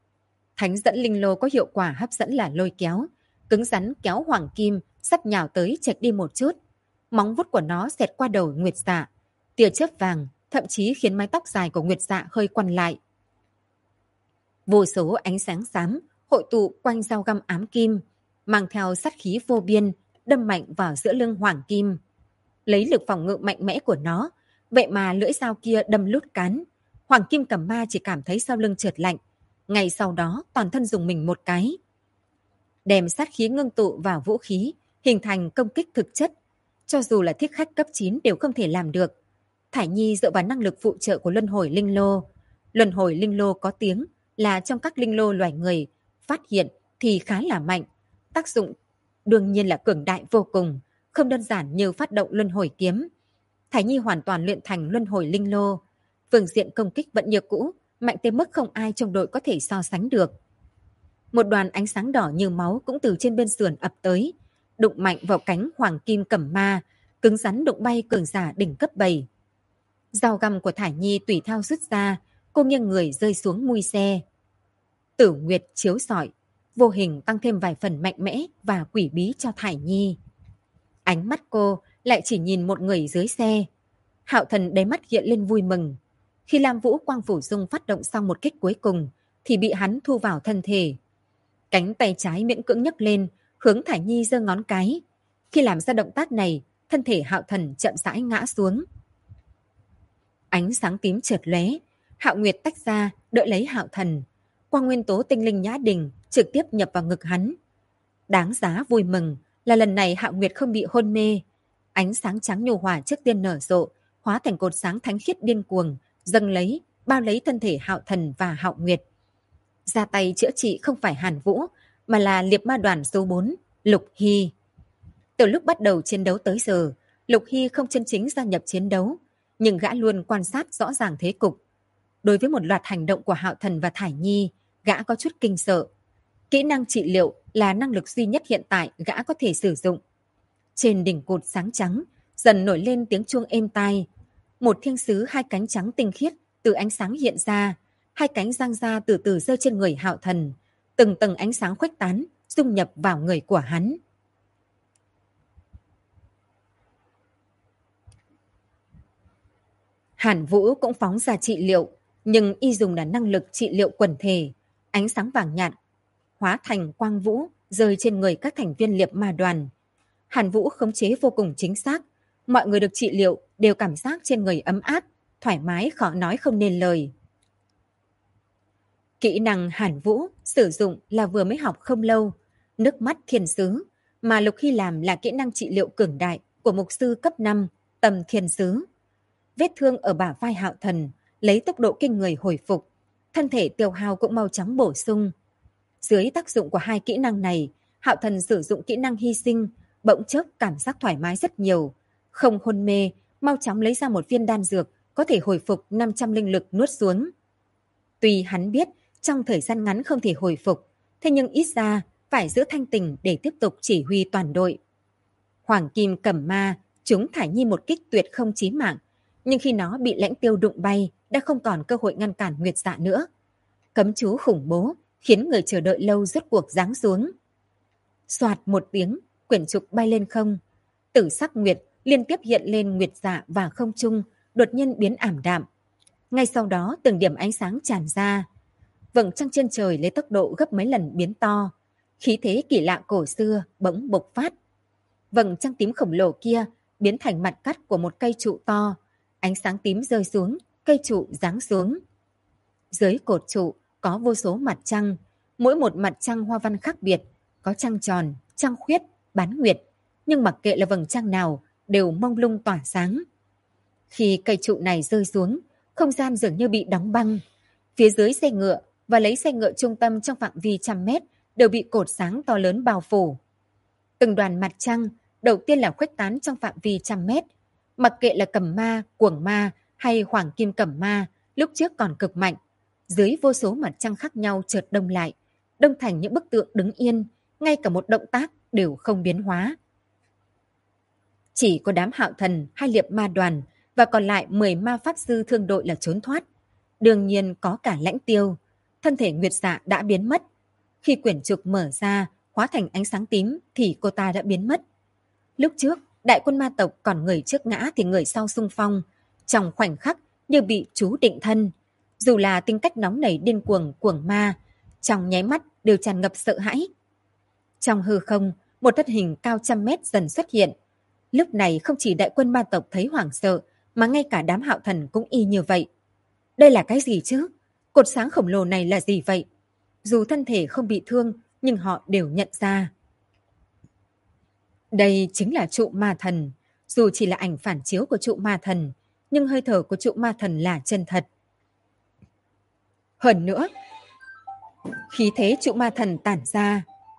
Thánh dẫn linh lô có hiệu quả hấp dẫn là lôi kéo, cứng rắn kéo Hoàng Kim sắp nhào tới chệch đi một chút. Móng vuốt của nó xẹt qua đầu Nguyệt Dạ, tia chớp vàng thậm chí khiến mái tóc dài của Nguyệt Dạ hơi quằn lại. Vô số ánh sáng xám hội tụ quanh dao găm ám kim, mang theo sát khí vô biên, đâm mạnh vào giữa lưng Hoàng Kim. Lấy lực phòng ngự mạnh mẽ của nó, vậy mà lưỡi dao kia đâm lút cán. Hoàng Kim Cẩm Ma chỉ cảm thấy sau lưng chợt lạnh, ngay sau đó toàn thân dùng mình một cái. Đem sát khí ngưng tụ vào vũ khí, hình thành công kích thực chất. Cho dù là thiết khách cấp 9 đều không thể làm được. Thải Nhi dựa vào năng lực phụ trợ của luân hồi linh lô. Luân hồi linh lô có tiếng là trong các linh lô loài người, phát hiện thì khá là mạnh. Tác dụng đương nhiên là cường đại vô cùng, không đơn giản như phát động luân hồi kiếm. Thải Nhi hoàn toàn luyện thành luân hồi linh lô. Phương diện công kích vẫn như cũ, mạnh tới mức không ai trong đội có thể so sánh được. Một đoàn ánh sáng đỏ như máu cũng từ trên bên sườn ập tới, đụng mạnh vào cánh Hoàng Kim Cẩm Ma, cứng rắn đụng bay cường giả đỉnh cấp 7. Dao găm của Thải Nhi tùy theo rút ra, cô nghiêng người rơi xuống mui xe. Tử Nguyệt chiếu rọi, vô hình tăng thêm vài phần mạnh mẽ và quỷ bí cho Thải Nhi. Ánh mắt cô lại chỉ nhìn một người dưới xe. Hạo Thần đáy mắt hiện lên vui mừng. Khi Lam Vũ Quang Phủ Dung phát động xong một kích cuối cùng, thì bị hắn thu vào thân thể. Cánh tay trái miễn cưỡng nhấc lên, hướng Thải Nhi giơ ngón cái. Khi làm ra động tác này, thân thể Hạo Thần chậm rãi ngã xuống. Ánh sáng tím chợt lóe, Hạo Nguyệt tách ra, đỡ lấy Hạo Thần. Quang nguyên tố tinh linh nhã đình trực tiếp nhập vào ngực hắn. Đáng giá vui mừng là lần này Hạo Nguyệt không bị hôn mê. Ánh sáng trắng nhu hòa trước tiên nở rộ, hóa thành cột sáng thánh khiết điên cuồng, dâng lấy, bao lấy thân thể Hạo Thần và Hạo Nguyệt. Ra tay chữa trị không phải Hàn Vũ, mà là liệp ma đoàn số 4, Lục Hy. Từ lúc bắt đầu chiến đấu tới giờ, Lục Hy không chân chính gia nhập chiến đấu, nhưng gã luôn quan sát rõ ràng thế cục. Đối với một loạt hành động của Hạo Thần và Thải Nhi, gã có chút kinh sợ. Kỹ năng trị liệu là năng lực duy nhất hiện tại gã có thể sử dụng. Trên đỉnh cột sáng trắng, dần nổi lên tiếng chuông êm tai. Một thiên sứ hai cánh trắng tinh khiết từ ánh sáng hiện ra, hai cánh giang ra từ từ rơi trên người Hạo Thần, từng tầng ánh sáng khuếch tán, dung nhập vào người của hắn. Hàn Vũ cũng phóng ra trị liệu, nhưng y dùng là năng lực trị liệu quần thể, ánh sáng vàng nhạt, hóa thành quang vũ, rơi trên người các thành viên liệp ma đoàn. Hàn Vũ khống chế vô cùng chính xác, mọi người được trị liệu đều cảm giác trên người ấm áp, thoải mái khó nói không nên lời. Kỹ năng Hàn Vũ sử dụng là vừa mới học không lâu, nước mắt thiên sứ, mà Lục Hy làm là kỹ năng trị liệu cường đại của mục sư cấp 5, tầm thiên sứ. Vết thương ở bả vai Hạo Thần lấy tốc độ kinh người hồi phục, thân thể tiêu hao cũng mau chóng bổ sung. Dưới tác dụng của hai kỹ năng này, Hạo Thần sử dụng kỹ năng hy sinh, bỗng chốc cảm giác thoải mái rất nhiều, không hôn mê, mau chóng lấy ra một viên đan dược có thể hồi phục 500 linh lực nuốt xuống. Tuy hắn biết trong thời gian ngắn không thể hồi phục, thế nhưng ít ra phải giữ thanh tình để tiếp tục chỉ huy toàn đội. Hoàng Kim Cẩm Ma trúng Thải Nhi một kích tuyệt không chí mạng, nhưng khi nó bị lãnh tiêu đụng bay đã không còn cơ hội ngăn cản Nguyệt Dạ nữa. Cấm chú khủng bố khiến người chờ đợi lâu rốt cuộc giáng xuống. Soạt một tiếng, quyển trục bay lên không. Tử sắc nguyệt liên tiếp hiện lên Nguyệt Dạ và không trung, đột nhiên biến ảm đạm. Ngay sau đó từng điểm ánh sáng tràn ra. Vầng trăng trên trời lấy tốc độ gấp mấy lần biến to. Khí thế kỳ lạ cổ xưa bỗng bộc phát. Vầng trăng tím khổng lồ kia biến thành mặt cắt của một cây trụ to. Ánh sáng tím rơi xuống, cây trụ giáng xuống. Dưới cột trụ có vô số mặt trăng, mỗi một mặt trăng hoa văn khác biệt, có trăng tròn, trăng khuyết, bán nguyệt, nhưng mặc kệ là vầng trăng nào đều mông lung tỏa sáng. Khi cây trụ này rơi xuống, không gian dường như bị đóng băng. Phía dưới xe ngựa và lấy xe ngựa trung tâm trong phạm vi 100 mét đều bị cột sáng to lớn bao phủ. Từng đoàn mặt trăng đầu tiên là khuếch tán trong phạm vi 100 mét. Mặc kệ là Cẩm Ma, Cuồng Ma hay Hoàng Kim Cẩm Ma, lúc trước còn cực mạnh. Dưới vô số mặt trăng khác nhau chợt đông lại, đông thành những bức tượng đứng yên, ngay cả một động tác đều không biến hóa. Chỉ có đám Hạo Thần hay liệp ma đoàn và còn lại 10 ma pháp sư thương đội là trốn thoát. Đương nhiên có cả lãnh tiêu, thân thể Nguyệt Dạ đã biến mất. Khi quyển trục mở ra, hóa thành ánh sáng tím thì cô ta đã biến mất. Lúc trước, đại quân ma tộc còn người trước ngã thì người sau xung phong, trong khoảnh khắc như bị chú định thân. Dù là tính cách nóng nảy điên cuồng cuồng ma, trong nháy mắt đều tràn ngập sợ hãi. Trong hư không, một thân hình cao 100 mét dần xuất hiện. Lúc này không chỉ đại quân ma tộc thấy hoảng sợ, mà ngay cả đám Hạo Thần cũng y như vậy. Đây là cái gì chứ? Cột sáng khổng lồ này là gì vậy? Dù thân thể không bị thương, nhưng họ đều nhận ra. Đây chính là trụ ma thần. Dù chỉ là ảnh phản chiếu của trụ ma thần, nhưng hơi thở của trụ ma thần là chân thật. Hơn nữa, khí thế trụ ma thần tản ra.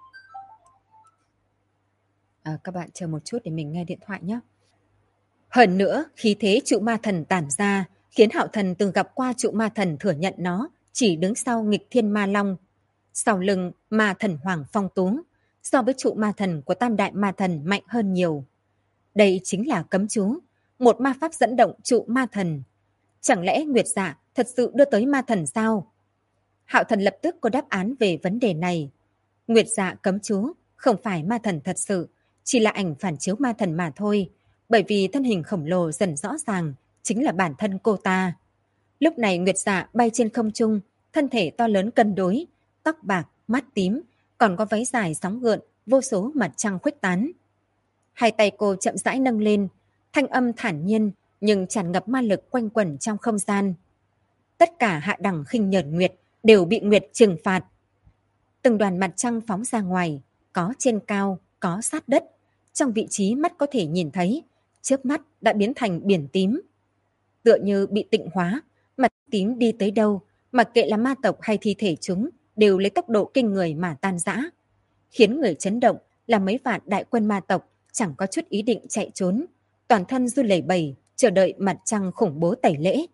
Các bạn chờ một chút để mình nghe điện thoại nhé. Hơn nữa, khí thế trụ ma thần tản ra khiến Hạo Thần từng gặp qua trụ ma thần thừa nhận nó chỉ đứng sau nghịch thiên ma long, sau lưng ma thần Hoàng Phong Tú, so với trụ ma thần của tam đại ma thần mạnh hơn nhiều. Đây chính là cấm chú, một ma pháp dẫn động trụ ma thần. Chẳng lẽ Nguyệt Dạ thật sự đưa tới ma thần sao? Hạo Thần lập tức có đáp án về vấn đề này. Nguyệt Dạ cấm chú không phải ma thần thật sự, chỉ là ảnh phản chiếu ma thần mà thôi, bởi vì thân hình khổng lồ dần rõ ràng chính là bản thân cô ta. Lúc này Nguyệt Dạ bay trên không trung, thân thể to lớn cân đối, tóc bạc, mắt tím, còn có váy dài sóng gợn, vô số mặt trăng khuếch tán. Hai tay cô chậm rãi nâng lên, thanh âm thản nhiên nhưng tràn ngập ma lực quanh quẩn trong không gian. Tất cả hạ đẳng khinh nhờn Nguyệt đều bị Nguyệt trừng phạt. Từng đoàn mặt trăng phóng ra ngoài, có trên cao, có sát đất, trong vị trí mắt có thể nhìn thấy, chớp mắt đã biến thành biển tím. Tựa như bị tịnh hóa, mặt tím đi tới đâu, mặc kệ là ma tộc hay thi thể chúng, đều lấy tốc độ kinh người mà tan rã. Khiến người chấn động là mấy vạn đại quân ma tộc chẳng có chút ý định chạy trốn, toàn thân run lẩy bẩy, chờ đợi mặt trăng khủng bố tẩy lễ.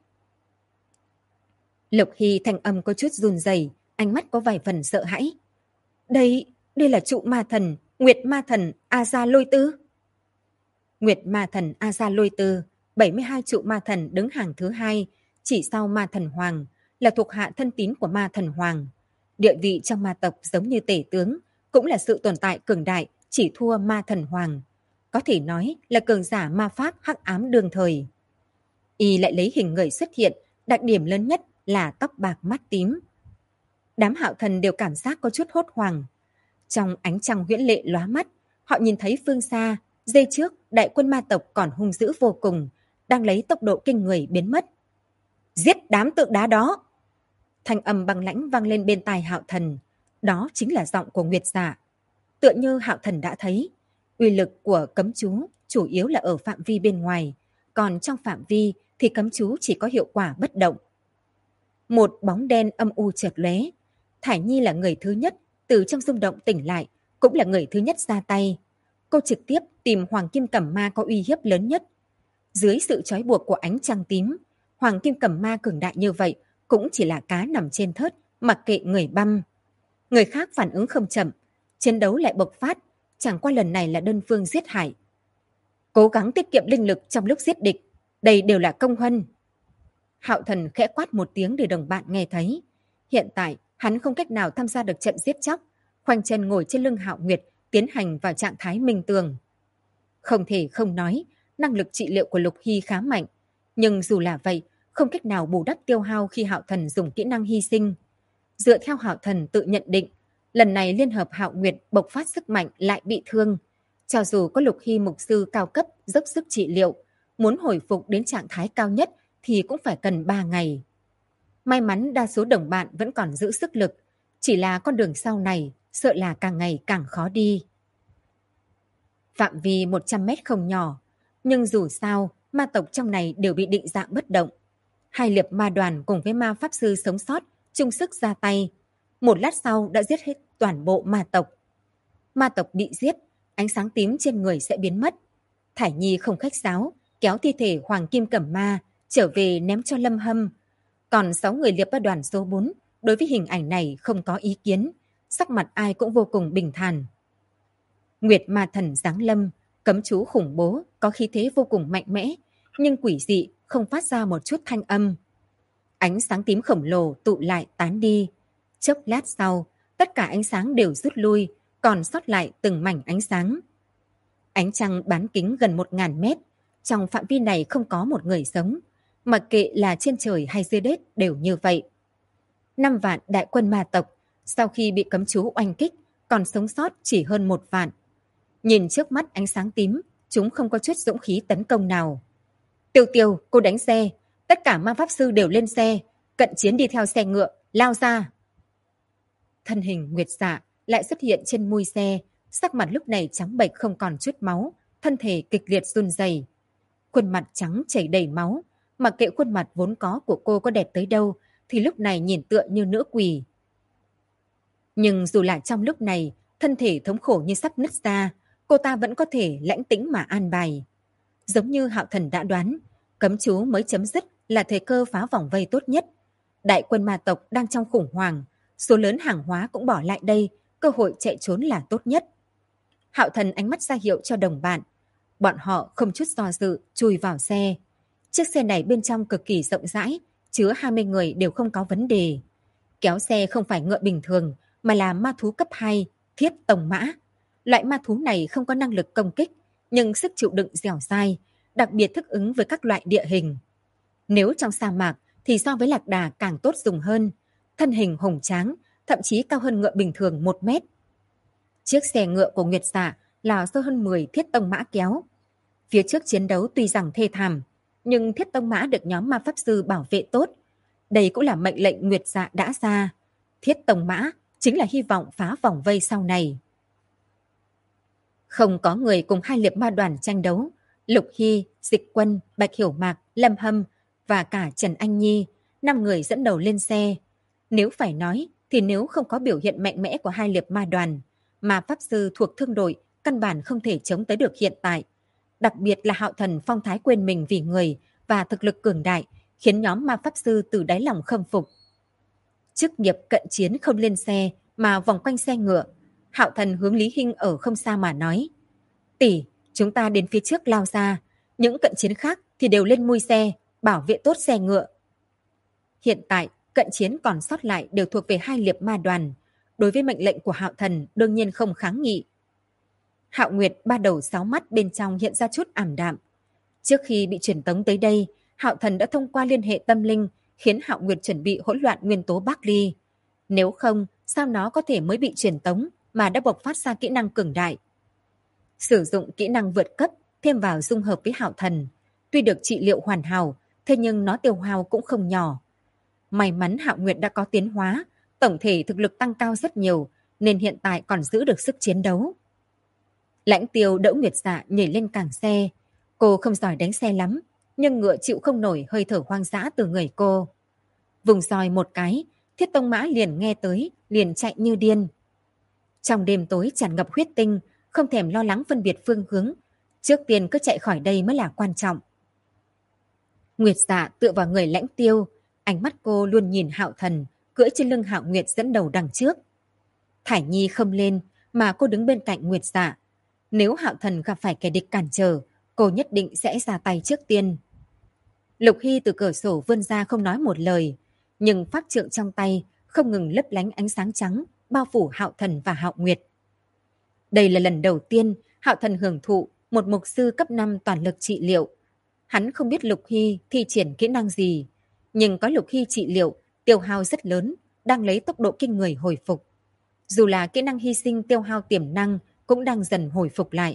Lục Hy thanh âm có chút run rẩy, ánh mắt có vài phần sợ hãi. Đây là trụ ma thần, Nguyệt ma thần A-gia Lôi Tư. Nguyệt ma thần A-gia Lôi Tư, 72 trụ ma thần đứng hàng thứ 2, chỉ sau ma thần hoàng, là thuộc hạ thân tín của ma thần hoàng. Địa vị trong ma tộc giống như tể tướng, cũng là sự tồn tại cường đại, chỉ thua ma thần hoàng. Có thể nói là cường giả ma pháp hắc ám đương thời. Y lại lấy hình người xuất hiện, đặc điểm lớn nhất là tóc bạc mắt tím. Đám Hạo Thần đều cảm giác có chút hốt hoảng. Trong ánh trăng huyễn lệ lóa mắt, họ nhìn thấy phương xa, giây trước đại quân ma tộc còn hung dữ vô cùng, đang lấy tốc độ kinh người biến mất. Giết đám tượng đá đó! Thanh âm băng lãnh vang lên bên tai Hạo Thần. Đó chính là giọng của Nguyệt Dạ. Tựa như Hạo Thần đã thấy, uy lực của cấm chú chủ yếu là ở phạm vi bên ngoài, còn trong phạm vi thì cấm chú chỉ có hiệu quả bất động. Một bóng đen âm u chợt lóe. Thải Nhi là người thứ nhất từ trong rung động tỉnh lại, cũng là người thứ nhất ra tay. Cô trực tiếp tìm Hoàng Kim Cẩm Ma có uy hiếp lớn nhất. Dưới sự trói buộc của ánh trăng tím, Hoàng Kim Cẩm Ma cường đại như vậy cũng chỉ là cá nằm trên thớt, mặc kệ người băm. Người khác phản ứng không chậm, chiến đấu lại bộc phát, chẳng qua lần này là đơn phương giết hại. Cố gắng tiết kiệm linh lực trong lúc giết địch, đây đều là công huân. Hạo Thần khẽ quát một tiếng để đồng bạn nghe thấy. Hiện tại, hắn không cách nào tham gia được trận giết chóc, khoanh chân ngồi trên lưng Hạo Nguyệt, tiến hành vào trạng thái minh tường. Không thể không nói, năng lực trị liệu của Lục Hy khá mạnh, nhưng dù là vậy, không cách nào bù đắp tiêu hao khi Hạo Thần dùng kỹ năng hy sinh. Dựa theo Hạo Thần tự nhận định, lần này liên hợp Hạo Nguyệt bộc phát sức mạnh lại bị thương. Cho dù có Lục Hy mục sư cao cấp dốc sức trị liệu, muốn hồi phục đến trạng thái cao nhất thì cũng phải cần 3 ngày. May mắn đa số đồng bạn vẫn còn giữ sức lực, chỉ là con đường sau này sợ là càng ngày càng khó đi. Phạm vi 100 mét không nhỏ, nhưng dù sao, ma tộc trong này đều bị định dạng bất động. Hai liệp ma đoàn cùng với ma pháp sư sống sót, chung sức ra tay. Một lát sau đã giết hết toàn bộ ma tộc. Ma tộc bị giết, ánh sáng tím trên người sẽ biến mất. Thải Nhi không khách sáo, kéo thi thể Hoàng Kim Cẩm Ma trở về ném cho Lâm Hâm. Còn 6 người liệp ma đoàn số 4, đối với hình ảnh này không có ý kiến, sắc mặt ai cũng vô cùng bình thản. Nguyệt Ma Thần giáng lâm, cấm chú khủng bố, có khí thế vô cùng mạnh mẽ, nhưng quỷ dị không phát ra một chút thanh âm. Ánh sáng tím khổng lồ tụ lại tán đi. Chốc lát sau, tất cả ánh sáng đều rút lui, còn sót lại từng mảnh ánh sáng. Ánh trăng bán kính gần 1000 mét, trong phạm vi này không có một người sống, mặc kệ là trên trời hay dưới đất đều như vậy. 5 vạn đại quân ma tộc, sau khi bị cấm chú oanh kích, còn sống sót chỉ hơn 1 vạn. Nhìn trước mắt ánh sáng tím, chúng không có chút dũng khí tấn công nào. Tiêu Tiêu, cô đánh xe, tất cả ma pháp sư đều lên xe, cận chiến đi theo xe ngựa, lao ra. Thân hình Nguyệt Dạ lại xuất hiện trên mui xe, sắc mặt lúc này trắng bệch không còn chút máu, thân thể kịch liệt run rẩy. Khuôn mặt trắng chảy đầy máu, mặc kệ khuôn mặt vốn có của cô có đẹp tới đâu, thì lúc này nhìn tựa như nữ quỷ. Nhưng dù là trong lúc này, thân thể thống khổ như sắp nứt ra, cô ta vẫn có thể lãnh tĩnh mà an bài. Giống như Hạo Thần đã đoán, cấm chú mới chấm dứt là thời cơ phá vòng vây tốt nhất. Đại quân ma tộc đang trong khủng hoảng, số lớn hàng hóa cũng bỏ lại đây, cơ hội chạy trốn là tốt nhất. Hạo Thần ánh mắt ra hiệu cho đồng bạn. Bọn họ không chút do dự chui vào xe. Chiếc xe này bên trong cực kỳ rộng rãi, chứa 20 người đều không có vấn đề. Kéo xe không phải ngựa bình thường, mà là ma thú cấp 2, Thiết Tông Mã. Loại ma thú này không có năng lực công kích, nhưng sức chịu đựng dẻo dai, đặc biệt thích ứng với các loại địa hình. Nếu trong sa mạc thì so với lạc đà càng tốt dùng hơn. Thân hình hùng tráng, thậm chí cao hơn ngựa bình thường 1 mét. Chiếc xe ngựa của Nguyệt Dạ là do hơn 10 Thiết Tông Mã kéo. Phía trước chiến đấu tuy rằng thê thảm, nhưng Thiết Tông Mã được nhóm ma pháp sư bảo vệ tốt. Đây cũng là mệnh lệnh Nguyệt Dạ đã ra. Thiết Tông Mã chính là hy vọng phá vòng vây sau này. Không có người cùng hai liệp ma đoàn tranh đấu. Lục Hy, Dịch Quân, Bạch Hiểu Mạc, Lâm Hâm và cả Trần Anh Nhi, 5 người dẫn đầu lên xe. Nếu phải nói, thì nếu không có biểu hiện mạnh mẽ của hai liệp ma đoàn, mà pháp sư thuộc thương đội căn bản không thể chống tới được hiện tại. Đặc biệt là Hạo Thần phong thái quên mình vì người và thực lực cường đại, khiến nhóm ma pháp sư từ đáy lòng khâm phục. Chức nghiệp cận chiến không lên xe mà vòng quanh xe ngựa. Hạo Thần hướng Lý Hinh ở không xa mà nói: "Tỷ, chúng ta đến phía trước lao ra, những cận chiến khác thì đều lên mui xe, bảo vệ tốt xe ngựa." Hiện tại, cận chiến còn sót lại đều thuộc về hai liệp ma đoàn. Đối với mệnh lệnh của Hạo Thần đương nhiên không kháng nghị. Hạo Nguyệt ba đầu sáu mắt bên trong hiện ra chút ảm đạm. Trước khi bị truyền tống tới đây, Hạo Thần đã thông qua liên hệ tâm linh khiến Hạo Nguyệt chuẩn bị hỗn loạn nguyên tố Bắc Ly. Nếu không, sao nó có thể mới bị truyền tống mà đã bộc phát ra kỹ năng cường đại. Sử dụng kỹ năng vượt cấp thêm vào dung hợp với Hạo Thần. Tuy được trị liệu hoàn hảo, thế nhưng nó tiêu hao cũng không nhỏ. May mắn Hạo Nguyệt đã có tiến hóa, tổng thể thực lực tăng cao rất nhiều, nên hiện tại còn giữ được sức chiến đấu. Lãnh Tiêu đỡ Nguyệt Dạ nhảy lên càng xe. Cô không giỏi đánh xe lắm, nhưng ngựa chịu không nổi hơi thở hoang dã từ người cô. Vùng roi một cái, Thiết Tông Mã liền nghe tới, liền chạy như điên. Trong đêm tối tràn ngập huyết tinh, không thèm lo lắng phân biệt phương hướng. Trước tiên cứ chạy khỏi đây mới là quan trọng. Nguyệt Dạ tựa vào người Lãnh Tiêu, ánh mắt cô luôn nhìn Hạo Thần, cưỡi trên lưng Hạo Nguyệt dẫn đầu đằng trước. Thải Nhi không lên, mà cô đứng bên cạnh Nguyệt Dạ. Nếu Hạo Thần gặp phải kẻ địch cản trở, cô nhất định sẽ ra tay trước tiên. Lục Hy từ cửa sổ vươn ra không nói một lời, nhưng pháp trượng trong tay không ngừng lấp lánh ánh sáng trắng, bao phủ Hạo Thần và Hạo Nguyệt. Đây là lần đầu tiên Hạo Thần hưởng thụ một mục sư cấp 5 toàn lực trị liệu. Hắn không biết Lục Hy thi triển kỹ năng gì, nhưng có Lục Hy trị liệu, tiêu hao rất lớn, đang lấy tốc độ kinh người hồi phục. Dù là kỹ năng hy sinh tiêu hao tiềm năng cũng đang dần hồi phục lại.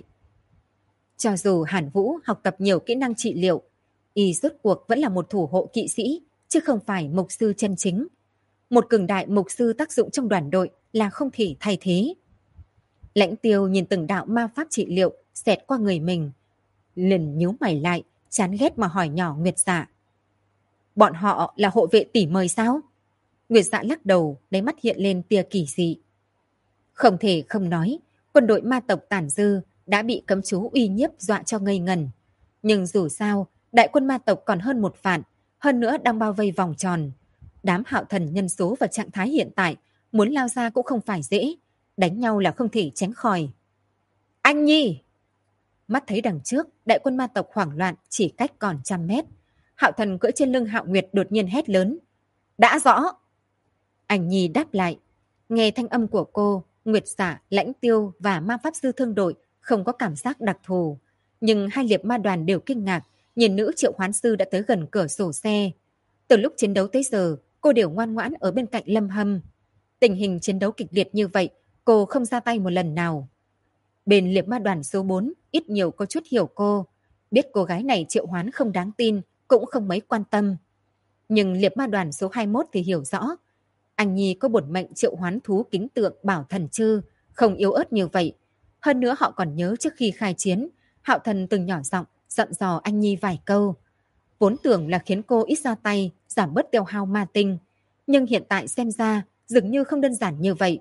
Cho dù Hàn Vũ học tập nhiều kỹ năng trị liệu, y rốt cuộc vẫn là một thủ hộ kỵ sĩ, chứ không phải mục sư chân chính. Một cường đại mục sư tác dụng trong đoàn đội là không thể thay thế. Lãnh Tiêu nhìn từng đạo ma pháp trị liệu xẹt qua người mình, liền nhíu mày lại, chán ghét mà hỏi nhỏ Nguyệt Dạ. Bọn họ là hộ vệ tỷ mời sao? Nguyệt Dạ lắc đầu, đáy mắt hiện lên tia kỳ dị. Không thể không nói, quân đội ma tộc Tản Dư đã bị cấm chú uy nhiếp dọa cho ngây ngần. Nhưng dù sao, đại quân ma tộc còn hơn 1 vạn, hơn nữa đang bao vây vòng tròn. Đám Hạo Thần nhân số và trạng thái hiện tại, muốn lao ra cũng không phải dễ, đánh nhau là không thể tránh khỏi. Anh Nhi! Mắt thấy đằng trước, đại quân ma tộc hoảng loạn chỉ cách còn 100 mét. Hạo Thần cưỡi trên lưng Hạo Nguyệt đột nhiên hét lớn. Đã rõ! Anh Nhi đáp lại. Nghe thanh âm của cô, Nguyệt Dạ, Lãnh Tiêu và ma pháp sư thương đội không có cảm giác đặc thù. Nhưng hai liệp ma đoàn đều kinh ngạc, nhìn nữ triệu hoán sư đã tới gần cửa sổ xe. Từ lúc chiến đấu tới giờ, cô đều ngoan ngoãn ở bên cạnh Lâm Hâm. Tình hình chiến đấu kịch liệt như vậy, cô không ra tay một lần nào. Bên liệp ma đoàn số 4, ít nhiều có chút hiểu cô. Biết cô gái này triệu hoán không đáng tin, cũng không mấy quan tâm. Nhưng liệp ma đoàn số 21 thì hiểu rõ. Anh Nhi có bổn mệnh triệu hoán thú kính tượng Bảo Thần Chư, không yếu ớt như vậy. Hơn nữa họ còn nhớ trước khi khai chiến, Hạo Thần từng nhỏ giọng dặn dò anh Nhi vài câu. Vốn tưởng là khiến cô ít ra tay, giảm bớt tiêu hao ma tinh. Nhưng hiện tại xem ra, dường như không đơn giản như vậy.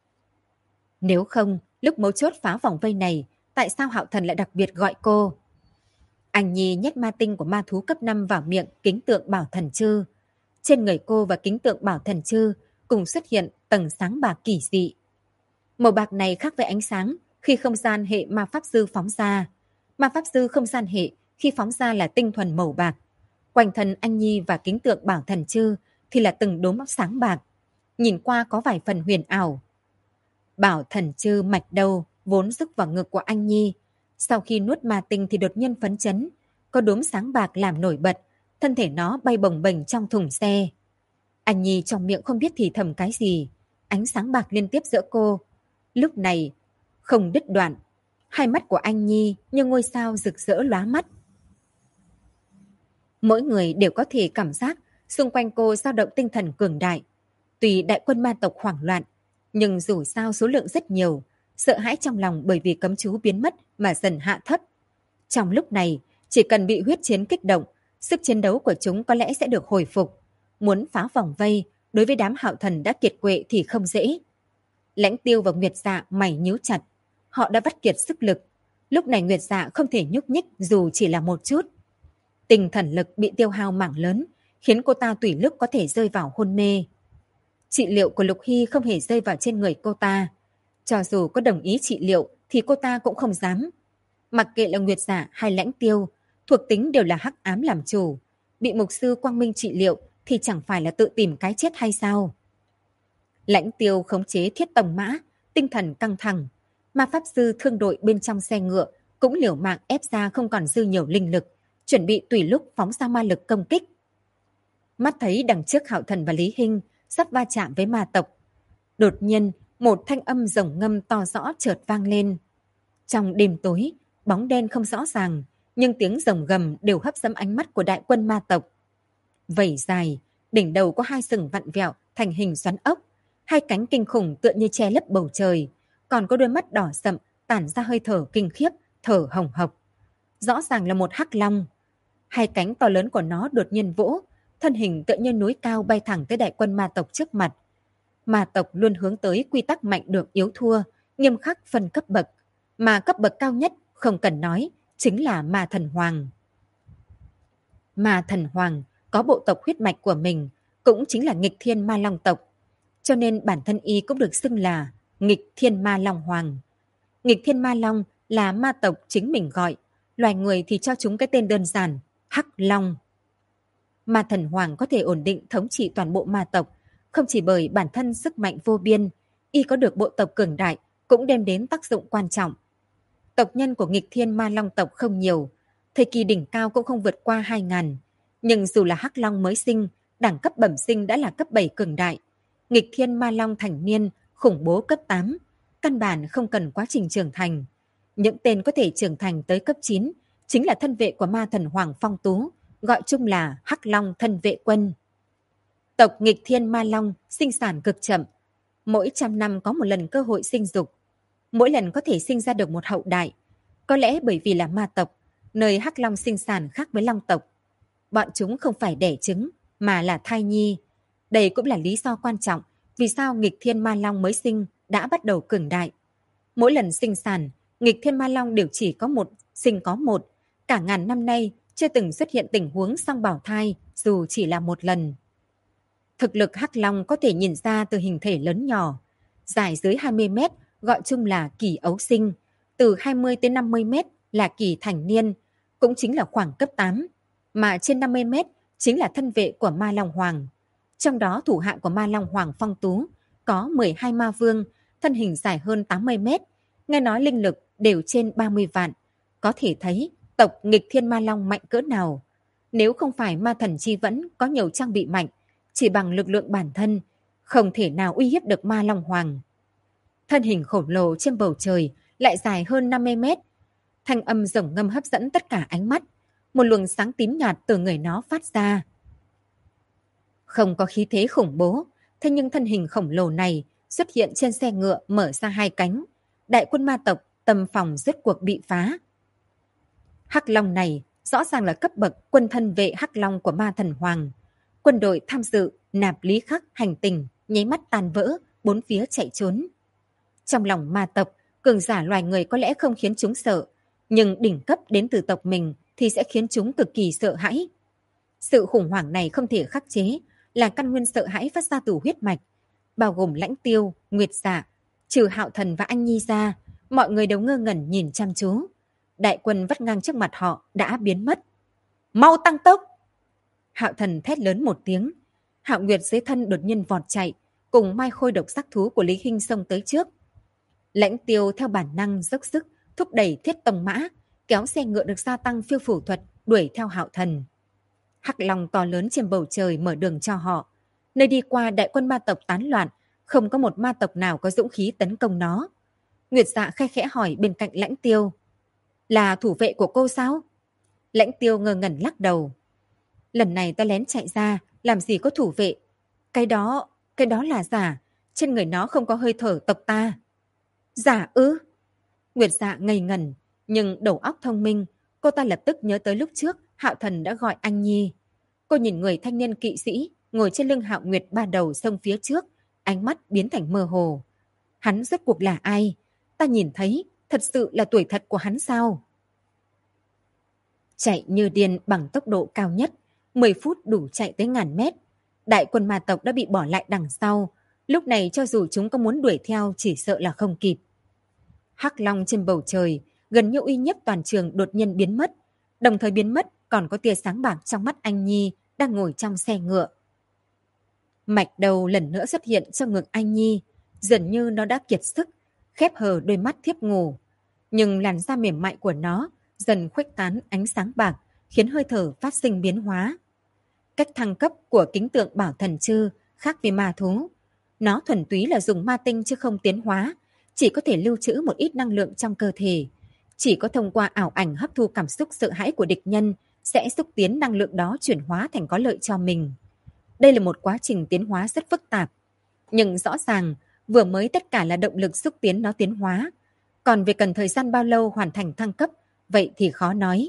Nếu không, lúc mấu chốt phá vòng vây này, tại sao Hạo Thần lại đặc biệt gọi cô? Anh Nhi nhét ma tinh của ma thú cấp 5 vào miệng kính tượng Bảo Thần Chư. Trên người cô và kính tượng Bảo Thần Chư cùng xuất hiện tầng sáng bạc kỳ dị. Màu bạc này khác với ánh sáng khi không gian hệ ma pháp sư phóng ra. Ma pháp sư không gian hệ khi phóng ra là tinh thuần màu bạc. Quanh thân anh Nhi và kính tượng Bảo Thần Chư thì là từng đốm sáng bạc. Nhìn qua có vài phần huyền ảo. Bảo Thần Chư mạch đầu vốn rúc vào ngực của anh Nhi. Sau khi nuốt ma tinh thì đột nhiên phấn chấn. Có đốm sáng bạc làm nổi bật. Thân thể nó bay bồng bềnh trong thùng xe. Anh Nhi trong miệng không biết thì thầm cái gì. Ánh sáng bạc liên tiếp giữa cô. Lúc này, không đứt đoạn. Hai mắt của anh Nhi như ngôi sao rực rỡ lóa mắt. Mỗi người đều có thể cảm giác xung quanh cô dao động tinh thần cường đại. Tuy đại quân ma tộc hoảng loạn, nhưng dù sao số lượng rất nhiều, sợ hãi trong lòng bởi vì cấm chú biến mất mà dần hạ thấp. Trong lúc này, chỉ cần bị huyết chiến kích động, sức chiến đấu của chúng có lẽ sẽ được hồi phục. Muốn phá vòng vây, đối với đám Hạo Thần đã kiệt quệ thì không dễ. Lãnh Tiêu và Nguyệt Dạ mày nhíu chặt. Họ đã vắt kiệt sức lực. Lúc này Nguyệt Dạ không thể nhúc nhích dù chỉ là một chút. Tinh thần lực bị tiêu hao mảng lớn, khiến cô ta tùy lúc có thể rơi vào hôn mê. Trị liệu của Lục Hy không hề rơi vào trên người cô ta. Cho dù có đồng ý trị liệu thì cô ta cũng không dám. Mặc kệ là Nguyệt Dạ hay Lãnh Tiêu, thuộc tính đều là hắc ám làm chủ. Bị mục sư Quang Minh trị liệu thì chẳng phải là tự tìm cái chết hay sao? Lãnh Tiêu khống chế Thiết Tông Mã, tinh thần căng thẳng. Ma pháp sư thương đội bên trong xe ngựa cũng liều mạng ép ra không còn dư nhiều linh lực, chuẩn bị tùy lúc phóng ra ma lực công kích. Mắt thấy đằng trước Hạo Thần và Lý Hinh sắp va chạm với ma tộc. Đột nhiên, một thanh âm rồng ngâm to rõ chợt vang lên. Trong đêm tối, bóng đen không rõ ràng, nhưng tiếng rồng gầm đều hấp dẫn ánh mắt của đại quân ma tộc. Vảy dài, đỉnh đầu có hai sừng vặn vẹo thành hình xoắn ốc, hai cánh kinh khủng tựa như che lấp bầu trời, còn có đôi mắt đỏ sậm tản ra hơi thở kinh khiếp, thở hồng hộc. Rõ ràng là một hắc long. Hai cánh to lớn của nó đột nhiên vỗ, thân hình tựa như núi cao bay thẳng tới đại quân ma tộc trước mặt. Ma tộc luôn hướng tới quy tắc mạnh được yếu thua, nghiêm khắc phân cấp bậc, mà cấp bậc cao nhất không cần nói, chính là Ma Thần Hoàng. Ma Thần Hoàng có bộ tộc huyết mạch của mình, cũng chính là nghịch thiên ma long tộc, cho nên bản thân y cũng được xưng là nghịch thiên ma long hoàng. Nghịch thiên ma long là ma tộc chính mình gọi, loài người thì cho chúng cái tên đơn giản, Hắc Long. Ma Thần Hoàng có thể ổn định thống trị toàn bộ ma tộc, không chỉ bởi bản thân sức mạnh vô biên, y có được bộ tộc cường đại cũng đem đến tác dụng quan trọng. Tộc nhân của nghịch thiên ma long tộc không nhiều, thời kỳ đỉnh cao cũng không vượt qua 2.000. Nhưng dù là Hắc Long mới sinh, đẳng cấp bẩm sinh đã là cấp 7 cường đại. Nghịch thiên ma long thành niên, khủng bố cấp 8, căn bản không cần quá trình trưởng thành. Những tên có thể trưởng thành tới cấp 9 chính là thân vệ của Ma Thần Hoàng Phong Tú, gọi chung là Hắc Long thân vệ quân. Tộc nghịch thiên ma long sinh sản cực chậm, mỗi 100 năm có một lần cơ hội sinh dục. Mỗi lần có thể sinh ra được một hậu đại. Có lẽ bởi vì là ma tộc, nơi Hắc Long sinh sản khác với long tộc. Bọn chúng không phải đẻ trứng, mà là thai nhi. Đây cũng là lý do quan trọng vì sao nghịch thiên ma long mới sinh đã bắt đầu cường đại. Mỗi lần sinh sản, nghịch thiên ma long đều chỉ có một, sinh có một. Cả ngàn năm nay chưa từng xuất hiện tình huống song bào thai dù chỉ là một lần. Thực lực Hắc Long có thể nhìn ra từ hình thể lớn nhỏ. Dài dưới 20 mét gọi chung là kỳ ấu sinh, từ 20 tới 50 mét là kỳ thành niên, cũng chính là khoảng cấp 8, mà trên 50 mét chính là thân vệ của Ma Long Hoàng. Trong đó thủ hạ của Ma Long Hoàng Phong Tú có 12 ma vương, thân hình dài hơn 80 mét, nghe nói linh lực đều trên 30 vạn. Có thể thấy tộc nghịch thiên ma long mạnh cỡ nào. Nếu không phải ma thần chi vẫn có nhiều trang bị mạnh, chỉ bằng lực lượng bản thân, không thể nào uy hiếp được Ma Long Hoàng. Thân hình khổng lồ trên bầu trời lại dài hơn 50 mét. Thanh âm rồng ngâm hấp dẫn tất cả ánh mắt. Một luồng sáng tím nhạt từ người nó phát ra. Không có khí thế khủng bố, thế nhưng thân hình khổng lồ này xuất hiện trên xe ngựa mở ra hai cánh. Đại quân ma tộc tâm phòng rốt cuộc bị phá. Hắc Long này rõ ràng là cấp bậc quân thân vệ Hắc Long của Ma Thần Hoàng. Quân đội tham dự nạp lý khắc hành tình, nháy mắt tan vỡ, bốn phía chạy trốn. Trong lòng ma tộc, cường giả loài người có lẽ không khiến chúng sợ, nhưng đỉnh cấp đến từ tộc mình thì sẽ khiến chúng cực kỳ sợ hãi. Sự khủng hoảng này không thể khắc chế, là căn nguyên sợ hãi phát ra từ huyết mạch, bao gồm Lãnh Tiêu, Nguyệt Dạ, trừ Hạo Thần và Anh Nhi ra, mọi người đều ngơ ngẩn nhìn chăm chú. Đại quân vắt ngang trước mặt họ đã biến mất. Mau tăng tốc! Hạo Thần thét lớn một tiếng. Hạo Nguyệt dưới thân đột nhiên vọt chạy, cùng mai khôi độc sắc thú của Lý Hinh xông tới trước. Lãnh Tiêu theo bản năng dốc sức thúc đẩy Thiết Tông Mã, kéo xe ngựa được gia tăng phiêu phủ thuật đuổi theo Hạo Thần. Hắc Long to lớn trên bầu trời mở đường cho họ. Nơi đi qua đại quân ma tộc tán loạn, không có một ma tộc nào có dũng khí tấn công nó. Nguyệt Dạ khe khẽ hỏi bên cạnh Lãnh Tiêu. Là thủ vệ của cô sao? Lãnh Tiêu ngơ ngẩn lắc đầu. Lần này ta lén chạy ra, làm gì có thủ vệ. Cái đó là giả. Trên người nó không có hơi thở tộc ta. Giả ư? Nguyệt Dạ ngây ngẩn, nhưng đầu óc thông minh, cô ta lập tức nhớ tới lúc trước Hạo Thần đã gọi Anh Nhi. Cô nhìn người thanh niên kỵ sĩ ngồi trên lưng Hạo Nguyệt ba đầu xông phía trước, ánh mắt biến thành mơ hồ. Hắn rốt cuộc là ai? Ta nhìn thấy, thật sự là tuổi thật của hắn sao? Chạy như điên bằng tốc độ cao nhất, 10 phút đủ chạy tới 1000 mét. Đại quân ma tộc đã bị bỏ lại đằng sau, lúc này cho dù chúng có muốn đuổi theo chỉ sợ là không kịp. Hắc Long trên bầu trời, gần như uy nhiếp toàn trường đột nhiên biến mất, đồng thời biến mất còn có tia sáng bạc trong mắt Anh Nhi đang ngồi trong xe ngựa. Mạch đầu lần nữa xuất hiện trong ngực anh Nhi, dường như nó đã kiệt sức, khép hờ đôi mắt thiếp ngủ. Nhưng làn da mềm mại của nó dần khuếch tán ánh sáng bạc, khiến hơi thở phát sinh biến hóa. Cách thăng cấp của kính tượng bảo thần chư khác với ma thú. Nó thuần túy là dùng ma tinh chứ không tiến hóa, chỉ có thể lưu trữ một ít năng lượng trong cơ thể. Chỉ có thông qua ảo ảnh hấp thu cảm xúc sợ hãi của địch nhân sẽ xúc tiến năng lượng đó chuyển hóa thành có lợi cho mình. Đây là một quá trình tiến hóa rất phức tạp. Nhưng rõ ràng, vừa mới tất cả là động lực xúc tiến nó tiến hóa. Còn về cần thời gian bao lâu hoàn thành thăng cấp, vậy thì khó nói.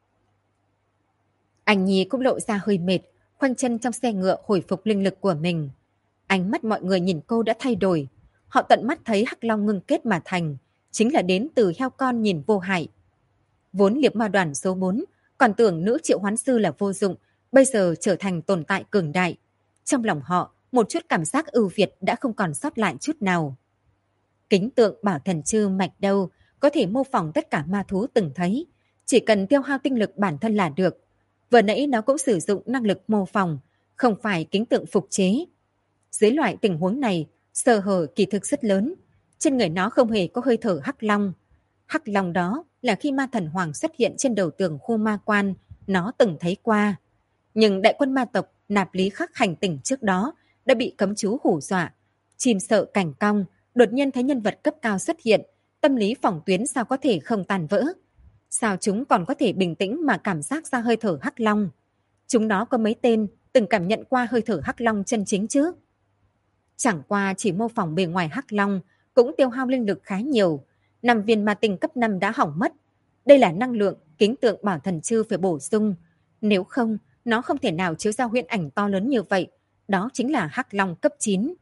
Anh Nhi cũng lộ ra hơi mệt, khoanh chân trong xe ngựa hồi phục linh lực của mình. Ánh mắt mọi người nhìn cô đã thay đổi. Họ tận mắt thấy hắc long ngưng kết mà thành, chính là đến từ heo con nhìn vô hại. Vốn liệp ma đoàn số 4, còn tưởng nữ triệu hoán sư là vô dụng, bây giờ trở thành tồn tại cường đại. Trong lòng họ, một chút cảm giác ưu việt đã không còn sót lại chút nào. Kính tượng bảo thần chư mạch đâu có thể mô phỏng tất cả ma thú từng thấy, chỉ cần tiêu hao tinh lực bản thân là được. Vừa nãy nó cũng sử dụng năng lực mô phỏng, không phải kính tượng phục chế. Dưới loại tình huống này, sơ hở kỳ thực rất lớn. Trên người nó không hề có hơi thở hắc long. Hắc long đó là khi ma thần hoàng xuất hiện trên đầu tường khu ma quan, nó từng thấy qua. Nhưng đại quân ma tộc nạp lý khắc hành tỉnh trước đó đã bị cấm chú hủ dọa. Chim sợ cảnh cong, đột nhiên thấy nhân vật cấp cao xuất hiện, tâm lý phòng tuyến sao có thể không tàn vỡ. Sao chúng còn có thể bình tĩnh mà cảm giác ra hơi thở hắc long? Chúng nó có mấy tên từng cảm nhận qua hơi thở hắc long chân chính chứ? Chẳng qua chỉ mô phỏng bề ngoài hắc long cũng tiêu hao linh lực khá nhiều. 5 viên ma tinh cấp 5 đã hỏng mất. Đây là năng lượng kính tượng bảo thần chư phải bổ sung. Nếu không, nó không thể nào chiếu ra huyễn ảnh to lớn như vậy. Đó chính là hắc long cấp 9.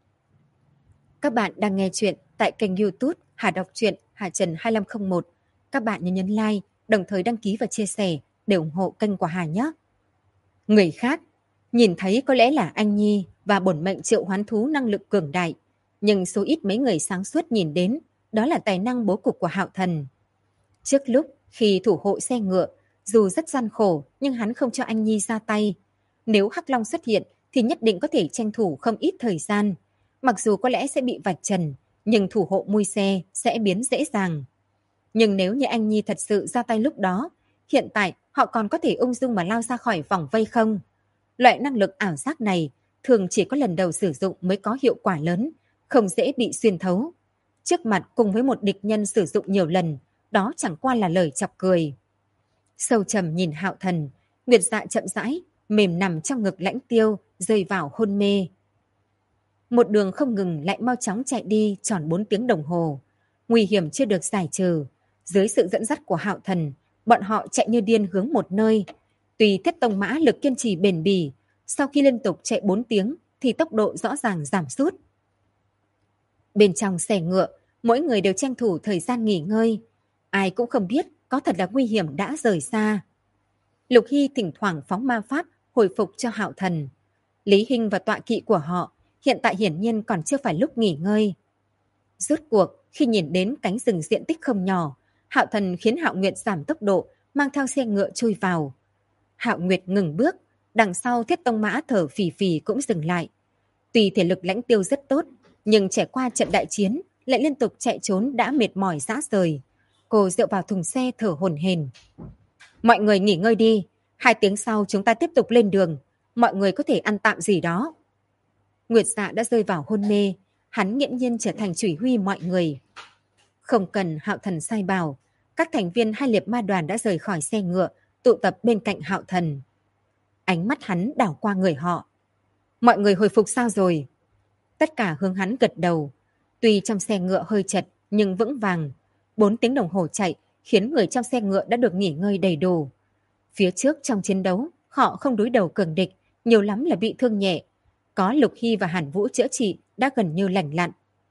Các bạn đang nghe chuyện tại kênh YouTube Hà Đọc truyện Hà Trần 2501. Các bạn nhấn like, đồng thời đăng ký và chia sẻ để ủng hộ kênh của Hà nhé. Người khác nhìn thấy có lẽ là anh Nhi và bổn mệnh triệu hoán thú năng lực cường đại, nhưng số ít mấy người sáng suốt nhìn đến đó là tài năng bố cục của Hạo Thần. Trước lúc khi thủ hộ xe ngựa, dù rất gian khổ nhưng hắn không cho anh Nhi ra tay. Nếu Hắc Long xuất hiện thì nhất định có thể tranh thủ không ít thời gian. Mặc dù có lẽ sẽ bị vạch trần, nhưng thủ hộ mui xe sẽ biến dễ dàng. Nhưng nếu như anh Nhi thật sự ra tay lúc đó, hiện tại họ còn có thể ung dung mà lao ra khỏi vòng vây không? Loại năng lực ảo giác này thường chỉ có lần đầu sử dụng mới có hiệu quả lớn, không dễ bị xuyên thấu. Trước mặt cùng với một địch nhân sử dụng nhiều lần, đó chẳng qua là lời chọc cười. Sâu trầm nhìn Hạo Thần, Nguyệt Dạ chậm rãi, mềm nằm trong ngực Lãnh Tiêu, rơi vào hôn mê. Một đường không ngừng lại mau chóng chạy đi tròn 4 tiếng đồng hồ. Nguy hiểm chưa được giải trừ. Dưới sự dẫn dắt của Hạo Thần, bọn họ chạy như điên hướng một nơi. Tuy Thiết Tông Mã lực kiên trì bền bỉ, sau khi liên tục chạy 4 tiếng thì tốc độ rõ ràng giảm sút. Bên trong xe ngựa, mỗi người đều tranh thủ thời gian nghỉ ngơi. Ai cũng không biết có thật là nguy hiểm đã rời xa. Lục Hy thỉnh thoảng phóng ma pháp hồi phục cho Hạo Thần. Lý Hinh và tọa kỵ của họ hiện tại hiển nhiên còn chưa phải lúc nghỉ ngơi. Rốt cuộc, khi nhìn đến cánh rừng diện tích không nhỏ, Hạo Thần khiến Hạo Nguyệt giảm tốc độ, mang theo xe ngựa chui vào. Hạo Nguyệt ngừng bước, đằng sau Thiết Tông Mã thở phì phì cũng dừng lại. Tuy thể lực Lãnh Tiêu rất tốt, nhưng trải qua trận đại chiến, lại liên tục chạy trốn đã mệt mỏi rã rời. Cô dựa vào thùng xe thở hổn hển. Mọi người nghỉ ngơi đi, 2 tiếng sau chúng ta tiếp tục lên đường. Mọi người có thể ăn tạm gì đó. Nguyệt Dạ đã rơi vào hôn mê, hắn nghiễm nhiên trở thành chỉ huy mọi người. Không cần Hạo Thần sai bảo, các thành viên hai liệp ma đoàn đã rời khỏi xe ngựa, tụ tập bên cạnh Hạo Thần. Ánh mắt hắn đảo qua người họ. Mọi người hồi phục sao rồi? Tất cả hướng hắn gật đầu. Tuy trong xe ngựa hơi chật nhưng vững vàng. 4 tiếng đồng hồ chạy khiến người trong xe ngựa đã được nghỉ ngơi đầy đủ. Phía trước trong chiến đấu, họ không đối đầu cường địch, nhiều lắm là bị thương nhẹ. Có Lục Hy và Hàn Vũ chữa trị đã gần như lành lặn.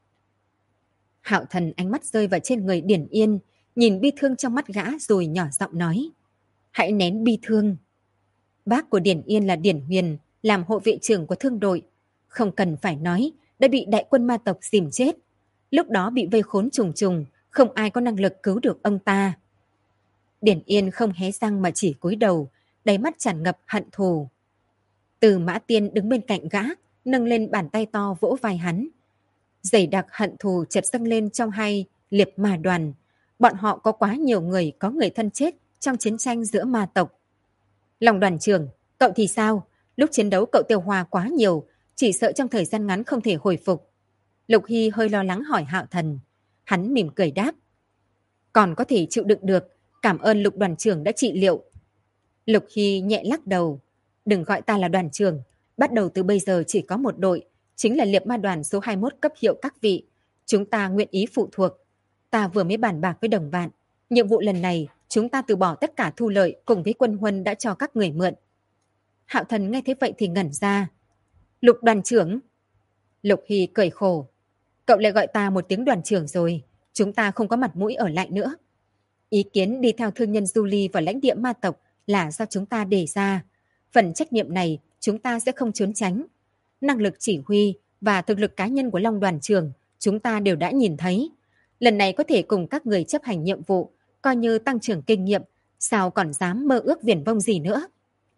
Hạo Thần ánh mắt rơi vào trên người Điển Yên, nhìn bi thương trong mắt gã rồi nhỏ giọng nói. Hãy nén bi thương. Bác của Điển Yên là Điển Huyền, làm hộ vệ trưởng của thương đội. Không cần phải nói, đã bị đại quân ma tộc dìm chết. Lúc đó bị vây khốn trùng trùng, không ai có năng lực cứu được ông ta. Điển Yên không hé răng mà chỉ cúi đầu, đáy mắt tràn ngập hận thù. Từ Mã Tiên đứng bên cạnh gã, nâng lên bàn tay to vỗ vai hắn. Dày đặc hận thù chợt dâng lên trong hai liệp ma đoàn. Bọn họ có quá nhiều người có người thân chết trong chiến tranh giữa ma tộc. Long đoàn trưởng, cậu thì sao? Lúc chiến đấu cậu tiêu hòa quá nhiều, chỉ sợ trong thời gian ngắn không thể hồi phục. Lục Hy hơi lo lắng hỏi Hạo Thần. Hắn mỉm cười đáp. Còn có thể chịu đựng được, cảm ơn Lục đoàn trưởng đã trị liệu. Lục Hy nhẹ lắc đầu. Đừng gọi ta là đoàn trưởng, bắt đầu từ bây giờ chỉ có một đội, chính là liệp ma đoàn số 21 cấp hiệu các vị. Chúng ta nguyện ý phụ thuộc. Ta vừa mới bàn bạc với đồng bạn. Nhiệm vụ lần này, chúng ta từ bỏ tất cả thu lợi cùng với quân huân đã cho các người mượn. Hạo Thần nghe thế vậy thì ngẩn ra. Lục đoàn trưởng. Lục Hy cười khổ. Cậu lại gọi ta một tiếng đoàn trưởng rồi. Chúng ta không có mặt mũi ở lại nữa. Ý kiến đi theo thương nhân Julie vào lãnh địa ma tộc là do chúng ta đề ra. Phần trách nhiệm này chúng ta sẽ không trốn tránh. Năng lực chỉ huy và thực lực cá nhân của Long đoàn trưởng chúng ta đều đã nhìn thấy. Lần này có thể cùng các người chấp hành nhiệm vụ, coi như tăng trưởng kinh nghiệm, sao còn dám mơ ước viển vông gì nữa.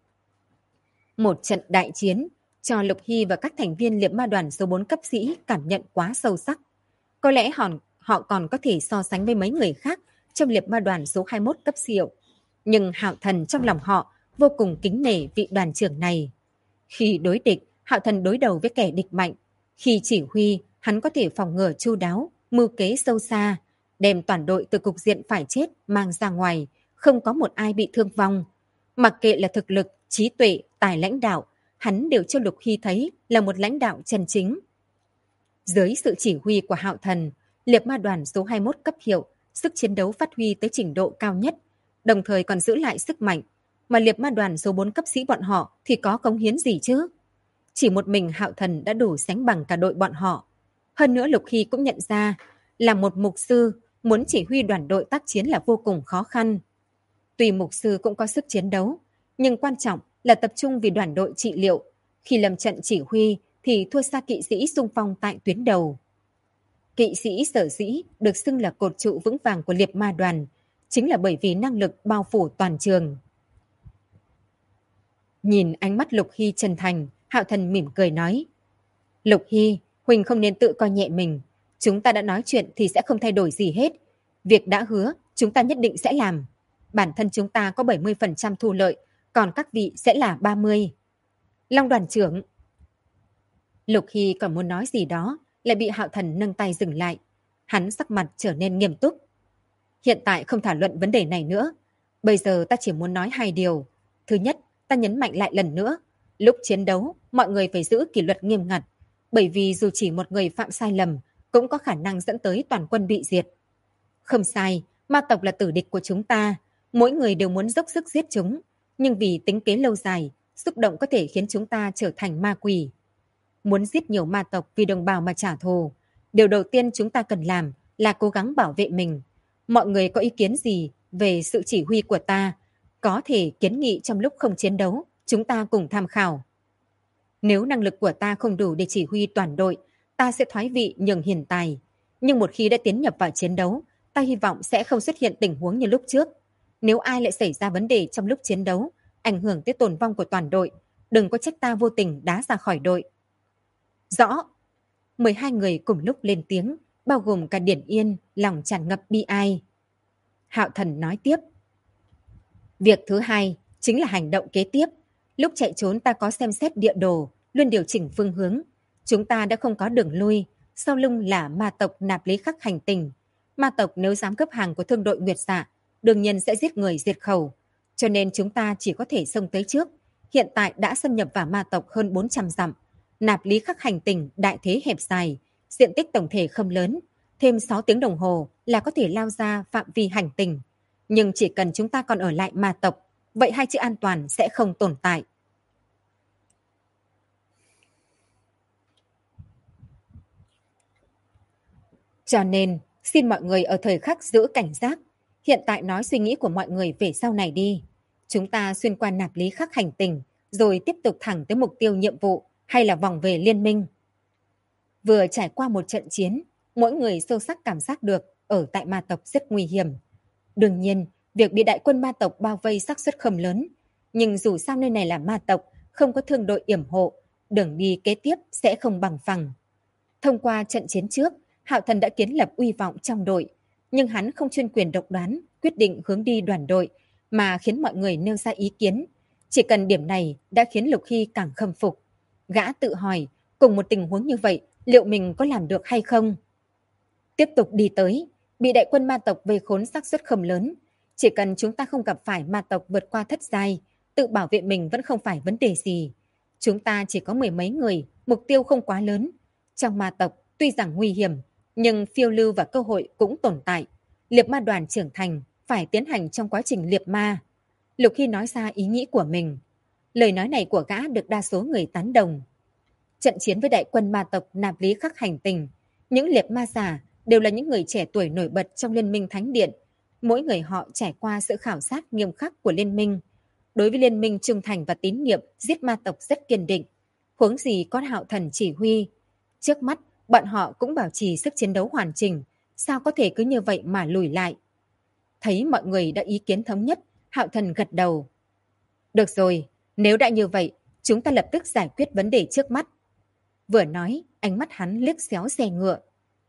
Một trận đại chiến cho Lục Hy và các thành viên liệp ma đoàn số 4 cấp sĩ cảm nhận quá sâu sắc. Có lẽ họ còn có thể so sánh với mấy người khác trong liệp ma đoàn số 21 cấp siêu. Nhưng Hạo Thần trong lòng họ vô cùng kính nể vị đoàn trưởng này. Khi đối địch, Hạo Thần đối đầu với kẻ địch mạnh. Khi chỉ huy, hắn có thể phòng ngừa chu đáo, mưu kế sâu xa, đem toàn đội từ cục diện phải chết mang ra ngoài, không có một ai bị thương vong. Mặc kệ là thực lực, trí tuệ, tài lãnh đạo, hắn đều cho Lục Hy thấy là một lãnh đạo chân chính. Dưới sự chỉ huy của Hạo Thần, liệp ma đoàn số 21 cấp hiệu, sức chiến đấu phát huy tới trình độ cao nhất, đồng thời còn giữ lại sức mạnh, mà liệp ma đoàn số 4 cấp sĩ bọn họ thì có cống hiến gì chứ? Chỉ một mình Hạo Thần đã đủ sánh bằng cả đội bọn họ. Hơn nữa Lục Hy cũng nhận ra, là một mục sư, muốn chỉ huy đoàn đội tác chiến là vô cùng khó khăn. Tuy mục sư cũng có sức chiến đấu, nhưng quan trọng là tập trung vì đoàn đội trị liệu. Khi lâm trận chỉ huy thì thua xa kỵ sĩ xung phong tại tuyến đầu. Kỵ sĩ sở dĩ được xưng là cột trụ vững vàng của liệp ma đoàn, chính là bởi vì năng lực bao phủ toàn trường. Nhìn ánh mắt Lục Hy chân thành, Hạo Thần mỉm cười nói. Lục Hy, Huỳnh không nên tự coi nhẹ mình. Chúng ta đã nói chuyện thì sẽ không thay đổi gì hết. Việc đã hứa, chúng ta nhất định sẽ làm. Bản thân chúng ta có 70% thu lợi, còn các vị sẽ là 30%. Long đoàn trưởng. Lục Hy còn muốn nói gì đó, lại bị Hạo Thần nâng tay dừng lại. Hắn sắc mặt trở nên nghiêm túc. Hiện tại không thảo luận vấn đề này nữa. Bây giờ ta chỉ muốn nói 2 điều. Thứ nhất, ta nhấn mạnh lại lần nữa. Lúc chiến đấu, mọi người phải giữ kỷ luật nghiêm ngặt. Bởi vì dù chỉ một người phạm sai lầm, cũng có khả năng dẫn tới toàn quân bị diệt. Không sai, ma tộc là tử địch của chúng ta. Mỗi người đều muốn dốc sức giết chúng. Nhưng vì tính kế lâu dài, xúc động có thể khiến chúng ta trở thành ma quỷ. Muốn giết nhiều ma tộc vì đồng bào mà trả thù, điều đầu tiên chúng ta cần làm là cố gắng bảo vệ mình. Mọi người có ý kiến gì về sự chỉ huy của ta, có thể kiến nghị trong lúc không chiến đấu, chúng ta cùng tham khảo. Nếu năng lực của ta không đủ để chỉ huy toàn đội, ta sẽ thoái vị nhường hiền tài. Nhưng một khi đã tiến nhập vào chiến đấu, ta hy vọng sẽ không xuất hiện tình huống như lúc trước. Nếu ai lại xảy ra vấn đề trong lúc chiến đấu, ảnh hưởng tới tồn vong của toàn đội, đừng có trách ta vô tình đá ra khỏi đội. Rõ. 12 người cùng lúc lên tiếng, bao gồm cả Điển Yên, lòng tràn ngập bi ai. Hạo Thần nói tiếp. Việc thứ hai chính là hành động kế tiếp. Lúc chạy trốn ta có xem xét địa đồ, luôn điều chỉnh phương hướng. Chúng ta đã không có đường lui, sau lưng là ma tộc nạp lý khắc hành tình. Ma tộc nếu dám cướp hàng của thương đội Nguyệt Dạ, đương nhiên sẽ giết người diệt khẩu. Cho nên chúng ta chỉ có thể xông tới trước. Hiện tại đã xâm nhập vào ma tộc hơn 400 dặm. Nạp lý khắc hành tình đại thế hẹp dài, diện tích tổng thể không lớn. Thêm 6 tiếng đồng hồ là có thể lao ra phạm vi hành tình. Nhưng chỉ cần chúng ta còn ở lại ma tộc, vậy 2 chữ an toàn sẽ không tồn tại. Cho nên, xin mọi người ở thời khắc giữ cảnh giác. Hiện tại nói suy nghĩ của mọi người về sau này đi. Chúng ta xuyên qua nạp lý khắc hành tình, rồi tiếp tục thẳng tới mục tiêu nhiệm vụ hay là vòng về liên minh. Vừa trải qua một trận chiến, mỗi người sâu sắc cảm giác được ở tại ma tộc rất nguy hiểm. Đương nhiên, việc bị đại quân ma tộc bao vây xác suất không lớn. Nhưng dù sao nơi này là ma tộc, không có thương đội yểm hộ, đường đi kế tiếp sẽ không bằng phẳng. Thông qua trận chiến trước, Hạo Thần đã kiến lập uy vọng trong đội, nhưng hắn không chuyên quyền độc đoán, quyết định hướng đi đoàn đội, mà khiến mọi người nêu ra ý kiến. Chỉ cần điểm này đã khiến Lục Hy càng khâm phục. Gã tự hỏi, cùng một tình huống như vậy, liệu mình có làm được hay không? Tiếp tục đi tới, bị đại quân ma tộc vây khốn xác suất không lớn. Chỉ cần chúng ta không gặp phải ma tộc vượt qua thất giai, tự bảo vệ mình vẫn không phải vấn đề gì. Chúng ta chỉ có mười mấy người, mục tiêu không quá lớn. Trong ma tộc, tuy rằng nguy hiểm, nhưng phiêu lưu và cơ hội cũng tồn tại. Liệp ma đoàn trưởng thành phải tiến hành trong quá trình liệp ma. Lục Hy nói ra ý nghĩ của mình. Lời nói này của gã được đa số người tán đồng. Trận chiến với đại quân ma tộc nạp lý khắc hành tình, những liệp ma giả đều là những người trẻ tuổi nổi bật trong Liên minh Thánh Điện. Mỗi người họ trải qua sự khảo sát nghiêm khắc của Liên minh. Đối với Liên minh trung thành và tín nhiệm giết ma tộc rất kiên định. Huống gì có Hạo Thần chỉ huy. Trước mắt, bọn họ cũng bảo trì sức chiến đấu hoàn chỉnh. Sao có thể cứ như vậy mà lùi lại? Thấy mọi người đã ý kiến thống nhất, Hạo Thần gật đầu. Được rồi, nếu đã như vậy, chúng ta lập tức giải quyết vấn đề trước mắt. Vừa nói, ánh mắt hắn liếc xéo xe ngựa.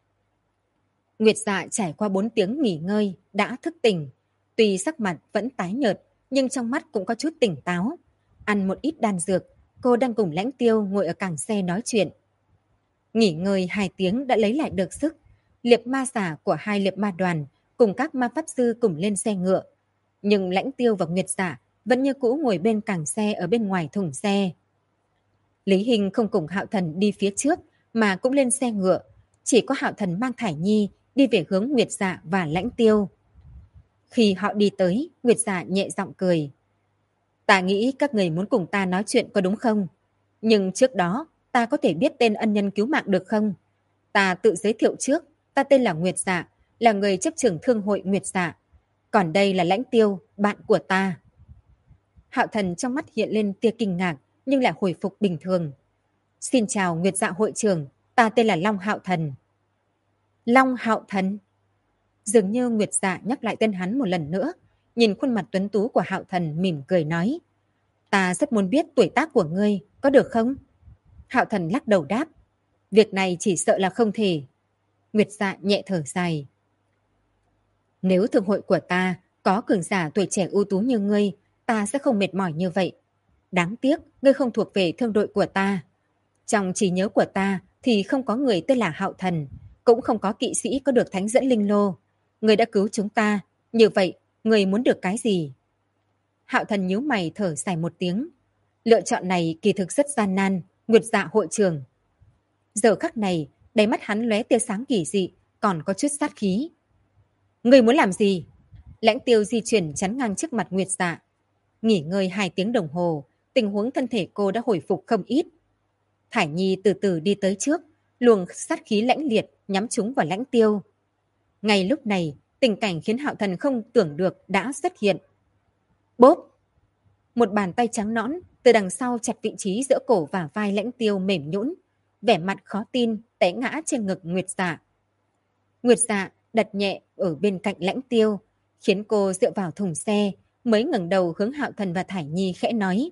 Nguyệt Dạ trải qua 4 tiếng nghỉ ngơi, đã thức tỉnh. Tuy sắc mặt vẫn tái nhợt, nhưng trong mắt cũng có chút tỉnh táo. Ăn một ít đan dược, cô đang cùng Lãnh Tiêu ngồi ở cảng xe nói chuyện. Nghỉ ngơi 2 tiếng đã lấy lại được sức. Liệp ma giả của 2 liệp ma đoàn cùng các ma pháp sư cùng lên xe ngựa. Nhưng Lãnh Tiêu và Nguyệt Dạ vẫn như cũ ngồi bên cảng xe ở bên ngoài thùng xe. Lý Hình không cùng Hạo Thần đi phía trước mà cũng lên xe ngựa. Chỉ có Hạo Thần mang Thải Nhi đi về hướng Nguyệt Dạ và Lãnh Tiêu. Khi họ đi tới, Nguyệt Dạ nhẹ giọng cười. Ta nghĩ các người muốn cùng ta nói chuyện có đúng không? Nhưng trước đó, ta có thể biết tên ân nhân cứu mạng được không? Ta tự giới thiệu trước, ta tên là Nguyệt Dạ, là người chấp trưởng thương hội Nguyệt Dạ. Còn đây là Lãnh Tiêu, bạn của ta. Hạo Thần trong mắt hiện lên tia kinh ngạc, nhưng lại hồi phục bình thường. Xin chào Nguyệt Dạ hội trưởng, ta tên là Long Hạo Thần. Long Hạo Thần? Dường như Nguyệt Dạ nhắc lại tên hắn một lần nữa, nhìn khuôn mặt tuấn tú của Hạo Thần mỉm cười nói. Ta rất muốn biết tuổi tác của ngươi, có được không? Hạo Thần lắc đầu đáp. Việc này chỉ sợ là không thể. Nguyệt Dạ nhẹ thở dài. Nếu thương hội của ta có cường giả tuổi trẻ ưu tú như ngươi, ta sẽ không mệt mỏi như vậy. Đáng tiếc, ngươi không thuộc về thương đội của ta. Trong trí nhớ của ta thì không có người tên là Hạo Thần, cũng không có kỵ sĩ có được thánh dẫn linh lô. Ngươi đã cứu chúng ta, như vậy, ngươi muốn được cái gì? Hạo Thần nhíu mày thở dài một tiếng. Lựa chọn này kỳ thực rất gian nan, Nguyệt Dạ hội trưởng. Giờ khắc này, đáy mắt hắn lóe tia sáng kỳ dị, còn có chút sát khí. Ngươi muốn làm gì? Lãnh Tiêu di chuyển chắn ngang trước mặt Nguyệt Dạ. Nghỉ ngơi 2 tiếng đồng hồ, tình huống thân thể cô đã hồi phục không ít. Thải Nhi từ từ đi tới trước, luồng sát khí lãnh liệt nhắm trúng vào Lãnh Tiêu. Ngay lúc này, tình cảnh khiến Hạo Thần không tưởng được đã xuất hiện. Bốp! Một bàn tay trắng nõn từ đằng sau chặt vị trí giữa cổ và vai Lãnh Tiêu mềm nhũn, vẻ mặt khó tin té ngã trên ngực Nguyệt Dạ. Nguyệt Dạ đặt nhẹ ở bên cạnh Lãnh Tiêu, khiến cô dựa vào thùng xe, mới ngẩng đầu hướng Hạo Thần và Thải Nhi khẽ nói.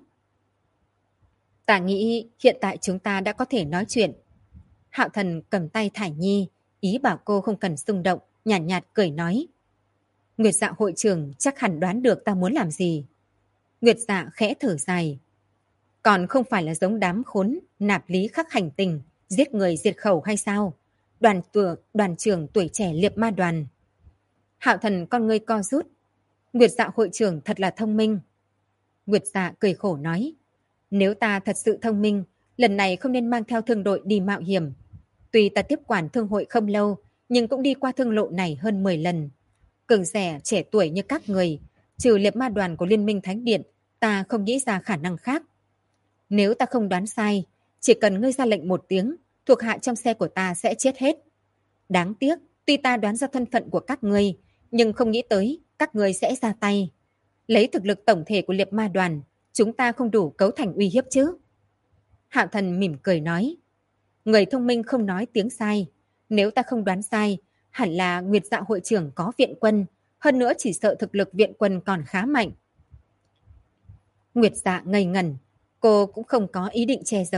Ta nghĩ hiện tại chúng ta đã có thể nói chuyện. Hạo Thần cầm tay Thải Nhi, ý bảo cô không cần xung động, nhàn nhạt cười nói. Nguyệt Dạ hội trưởng chắc hẳn đoán được ta muốn làm gì. Nguyệt Dạ khẽ thở dài. Còn không phải là giống đám khốn, nạp lý khắc hành tình, giết người diệt khẩu hay sao? Đoàn trưởng tuổi trẻ liệp ma đoàn. Hạo Thần con ngươi co rút. Nguyệt Dạ hội trưởng thật là thông minh. Nguyệt Dạ cười khổ nói. Nếu ta thật sự thông minh, lần này không nên mang theo thương đội đi mạo hiểm. Tuy ta tiếp quản thương hội không lâu, nhưng cũng đi qua thương lộ này hơn 10 lần. Cường giả trẻ tuổi như các người, trừ liệp ma đoàn của Liên minh Thánh Điện, ta không nghĩ ra khả năng khác. Nếu ta không đoán sai, chỉ cần ngươi ra lệnh 1 tiếng, thuộc hạ trong xe của ta sẽ chết hết. Đáng tiếc, tuy ta đoán ra thân phận của các ngươi, nhưng không nghĩ tới các ngươi sẽ ra tay. Lấy thực lực tổng thể của liệp ma đoàn, chúng ta không đủ cấu thành uy hiếp chứ. Hạo Thần mỉm cười nói. Người thông minh không nói tiếng sai. Nếu ta không đoán sai, hẳn là Nguyệt Dạ hội trưởng có viện quân. Hơn nữa chỉ sợ thực lực viện quân còn khá mạnh. Nguyệt Dạ ngây ngẩn. Cô cũng không có ý định che giấu.